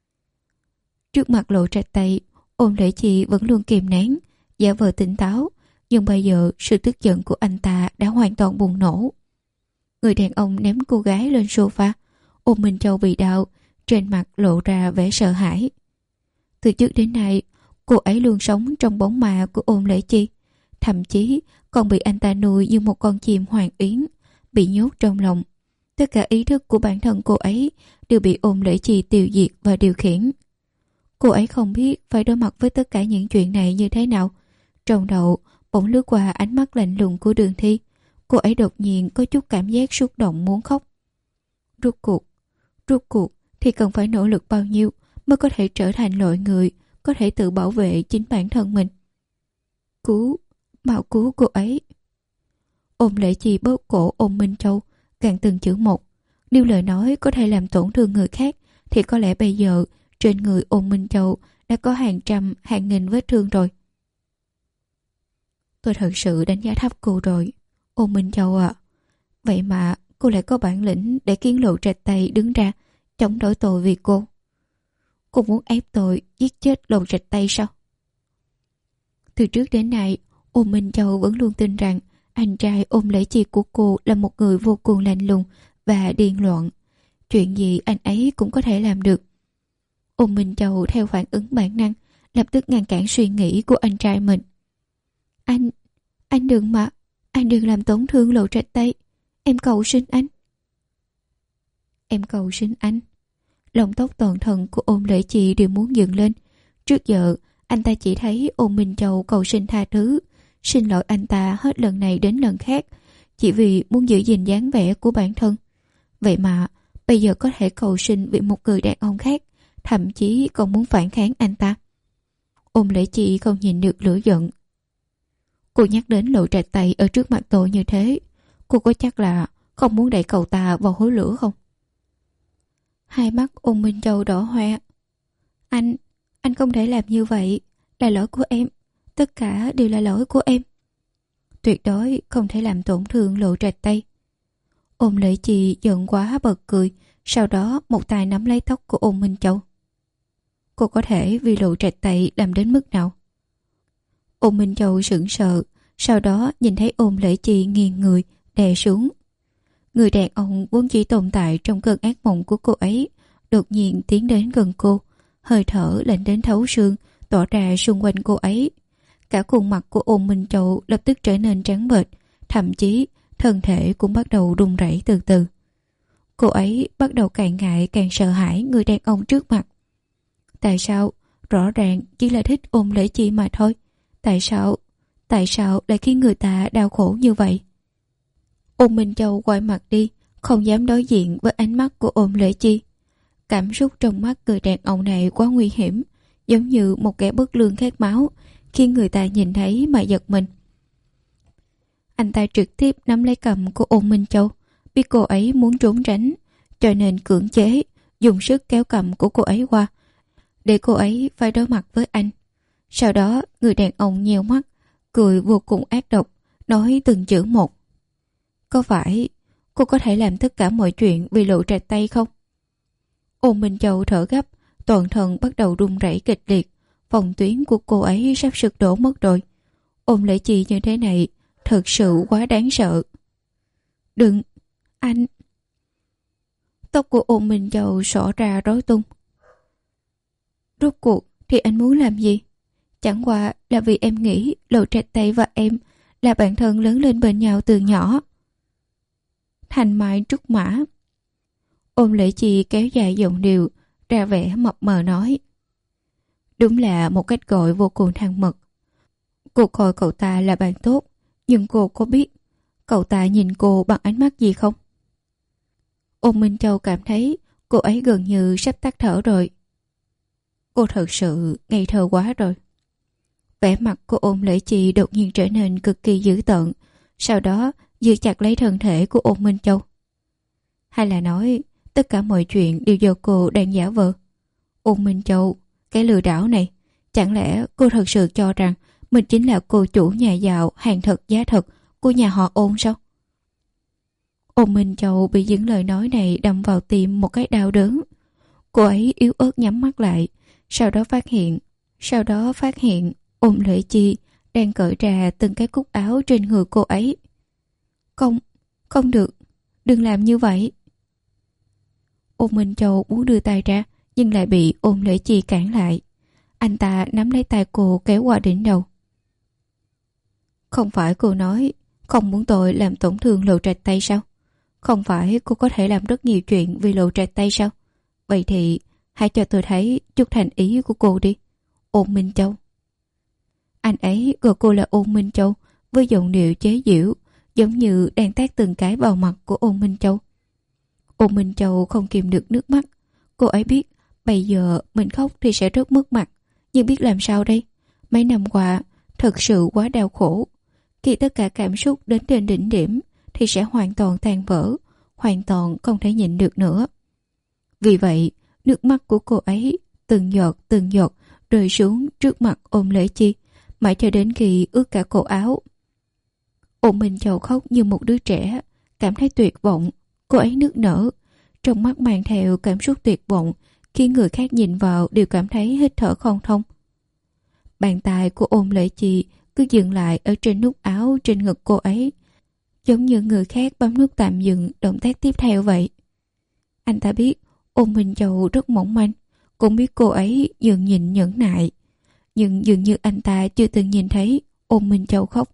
Trước mặt Lộ Trạch Thầy, Ôn Lễ Chi vẫn luôn kìm nén, giả vờ tỉnh táo, nhưng bây giờ sự tức giận của anh ta đã hoàn toàn bùng nổ. Người đàn ông ném cô gái lên sofa, Ôn Minh Châu bị đau, trên mặt lộ ra vẻ sợ hãi. Từ trước đến nay, Cô ấy luôn sống trong bóng ma của Ôn Lễ Chi, thậm chí còn bị anh ta nuôi như một con chim hoàng yến, bị nhốt trong lòng. Tất cả ý thức của bản thân cô ấy đều bị Ôn Lễ Chi tiêu diệt và điều khiển. Cô ấy không biết phải đối mặt với tất cả những chuyện này như thế nào. Trong đầu bỗng lướt qua ánh mắt lạnh lùng của Đường Thi. Cô ấy đột nhiên có chút cảm giác xúc động muốn khóc. Rốt cuộc, rốt cuộc thì cần phải nỗ lực bao nhiêu mới có thể trở thành loại người có thể tự bảo vệ chính bản thân mình. Cứu, mau cứu cô ấy. Ôn Lễ Chi bóp cổ Ôn Minh Châu, gằn từng chữ một. Nếu lời nói có thể làm tổn thương người khác thì có lẽ bây giờ trên người Ôn Minh Châu đã có hàng trăm, hàng nghìn vết thương rồi. Tôi thật sự đánh giá thấp cô rồi, Ôn Minh Châu ạ. À. Vậy mà cô lại có bản lĩnh để khiến Lộ Trạch Tây đứng ra chống đối tôi vì cô. Cô muốn ép tôi giết chết Lộ Trạch Tây sao? Từ trước đến nay, Ôn Minh Châu vẫn luôn tin rằng anh trai Ôn Lễ Chi của cô là một người vô cùng lạnh lùng và điên loạn. Chuyện gì anh ấy cũng có thể làm được. Ôn Minh Châu theo phản ứng bản năng lập tức ngăn cản suy nghĩ của anh trai mình. Anh, anh đừng mà, anh đừng làm tổn thương Lộ Trạch Tây. Em cầu xin anh. Em cầu xin anh. Lông tóc toàn thân của Ôn Lễ Chi đều muốn dựng lên. Trước giờ, anh ta chỉ thấy Ôn Minh Châu cầu xin tha thứ, xin lỗi anh ta hết lần này đến lần khác, chỉ vì muốn giữ gìn dáng vẻ của bản thân. Vậy mà, bây giờ có thể cầu xin vì một người đàn ông khác, thậm chí còn muốn phản kháng anh ta. Ôn Lễ Chi không nhìn được lửa giận. Cô nhắc đến Lộ Trạch Tây ở trước mặt tôi như thế, cô có chắc là không muốn đẩy cậu ta vào hối lửa không? Hai mắt Ôn Minh Châu đỏ hoe. Anh, anh không thể làm như vậy, là lỗi của em, tất cả đều là lỗi của em. Tuyệt đối không thể làm tổn thương Lộ Trạch Tây. Ôn Lễ Chi giận quá bật cười, sau đó một tay nắm lấy tóc của Ôn Minh Châu. Cô có thể vì Lộ Trạch Tây làm đến mức nào? Ôn Minh Châu sững sờ, sau đó nhìn thấy Ôn Lễ Chi nghiêng người, đè xuống. Người đàn ông vốn chỉ tồn tại trong cơn ác mộng của cô ấy, đột nhiên tiến đến gần cô, hơi thở lạnh đến thấu xương, tỏa ra xung quanh cô ấy. Cả khuôn mặt của Ôn Minh Châu lập tức trở nên trắng bệch, thậm chí thân thể cũng bắt đầu run rẩy từ từ. Cô ấy bắt đầu càng ngại càng sợ hãi người đàn ông trước mặt. Tại sao? Rõ ràng chỉ là thích Ôn Lễ Chi mà thôi. Tại sao? Tại sao lại khiến người ta đau khổ như vậy? Ôn Minh Châu quay mặt đi, không dám đối diện với ánh mắt của Ôn Lễ Chi. Cảm xúc trong mắt người đàn ông này quá nguy hiểm, giống như một kẻ bất lương khát máu, khiến người ta nhìn thấy mà giật mình. Anh ta trực tiếp nắm lấy cầm của Ôn Minh Châu, biết cô ấy muốn trốn tránh, cho nên cưỡng chế, dùng sức kéo cầm của cô ấy qua, để cô ấy phải đối mặt với anh. Sau đó, người đàn ông nheo mắt, cười vô cùng ác độc, nói từng chữ một. Có phải cô có thể làm tất cả mọi chuyện vì Lộ Trạch Tây không? Ôn Minh Châu thở gấp, toàn thân bắt đầu run rẩy kịch liệt, phòng tuyến của cô ấy sắp sụp đổ mất rồi. Ôn Lễ Chi như thế này thật sự quá đáng sợ. Đừng, anh. Tóc của Ôn Minh Châu xõa ra rối tung. Rốt cuộc thì anh muốn làm gì? Chẳng qua là vì em nghĩ Lộ Trạch Tây và em là bạn thân lớn lên bên nhau từ nhỏ. Thành Mai Trúc Mã. Ôn Lễ Chi kéo dài giọng điệu, ra vẻ mập mờ nói. Đúng là một cách gọi vô cùng thân mật. Cô coi cậu ta là bạn tốt, nhưng cô có biết cậu ta nhìn cô bằng ánh mắt gì không? Ôn Minh Châu cảm thấy cô ấy gần như sắp tắt thở rồi. Cô thật sự ngây thơ quá rồi. Vẻ mặt của Ôn Lễ Chi đột nhiên trở nên cực kỳ dữ tợn, sau đó giữ chặt lấy thân thể của Ôn Minh Châu. Hay là nói tất cả mọi chuyện đều do cô đang giả vờ? Ôn Minh Châu, cái lừa đảo này, chẳng lẽ cô thật sự cho rằng mình chính là cô chủ nhà giàu hàng thật giá thật của nhà họ Ôn sao? Ôn Minh Châu bị những lời nói này đâm vào tim một cái đau đớn. Cô ấy yếu ớt nhắm mắt lại, sau đó phát hiện, sau đó phát hiện Ôn Lễ Chi đang cởi ra từng cái cúc áo trên người cô ấy. Không, không được, đừng làm như vậy. Ôn Minh Châu muốn đưa tay ra, nhưng lại bị Ôn Lễ Chi cản lại. Anh ta nắm lấy tay cô kéo qua đỉnh đầu. Không phải cô nói không muốn tôi làm tổn thương Lộ Trạch Tây sao? Không phải cô có thể làm rất nhiều chuyện vì Lộ Trạch Tây sao? Vậy thì hãy cho tôi thấy chút thành ý của cô đi. Ôn Minh Châu. Anh ấy gọi cô là Ôn Minh Châu với giọng điệu chế giễu, giống như đang tát từng cái vào mặt của Ôn Minh Châu. Ôn Minh Châu không kìm được nước mắt. Cô ấy biết bây giờ mình khóc thì sẽ rất mất mặt, nhưng biết làm sao đây? Mấy năm qua thật sự quá đau khổ. Khi tất cả cảm xúc đến trên đỉnh điểm thì sẽ hoàn toàn tan vỡ, hoàn toàn không thể nhịn được nữa. Vì vậy, nước mắt của cô ấy từng giọt từng giọt rơi xuống trước mặt Ôn Lễ Chi, mãi cho đến khi ướt cả cổ áo. Ôn Minh Châu khóc như một đứa trẻ, cảm thấy tuyệt vọng. Cô ấy nức nở, trong mắt mang theo cảm xúc tuyệt vọng, khi người khác nhìn vào đều cảm thấy hít thở không thông. Bàn tay của Ôn Lễ Chi cứ dừng lại ở trên nút áo trên ngực cô ấy, giống như người khác bấm nút tạm dừng động tác tiếp theo vậy. Anh ta biết Ôn Minh Châu rất mỏng manh, cũng biết cô ấy nhường nhịn nhẫn nại, nhưng dường như anh ta chưa từng nhìn thấy Ôn Minh Châu khóc.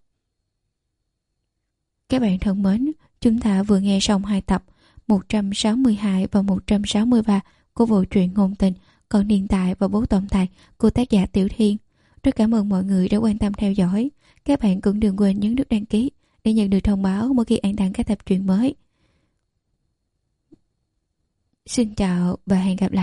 Các bạn thân mến, chúng ta vừa nghe xong hai tập một trăm sáu mươi hai và một trăm sáu mươi ba của bộ truyện Ngôn Tình, Con Niên Tài và Bố Tổng Tài của tác giả Tiểu Thiên. Rất cảm ơn mọi người đã quan tâm theo dõi. Các bạn cũng đừng quên nhấn nút đăng ký để nhận được thông báo mỗi khi An đăng các tập truyện mới. Xin chào và hẹn gặp lại.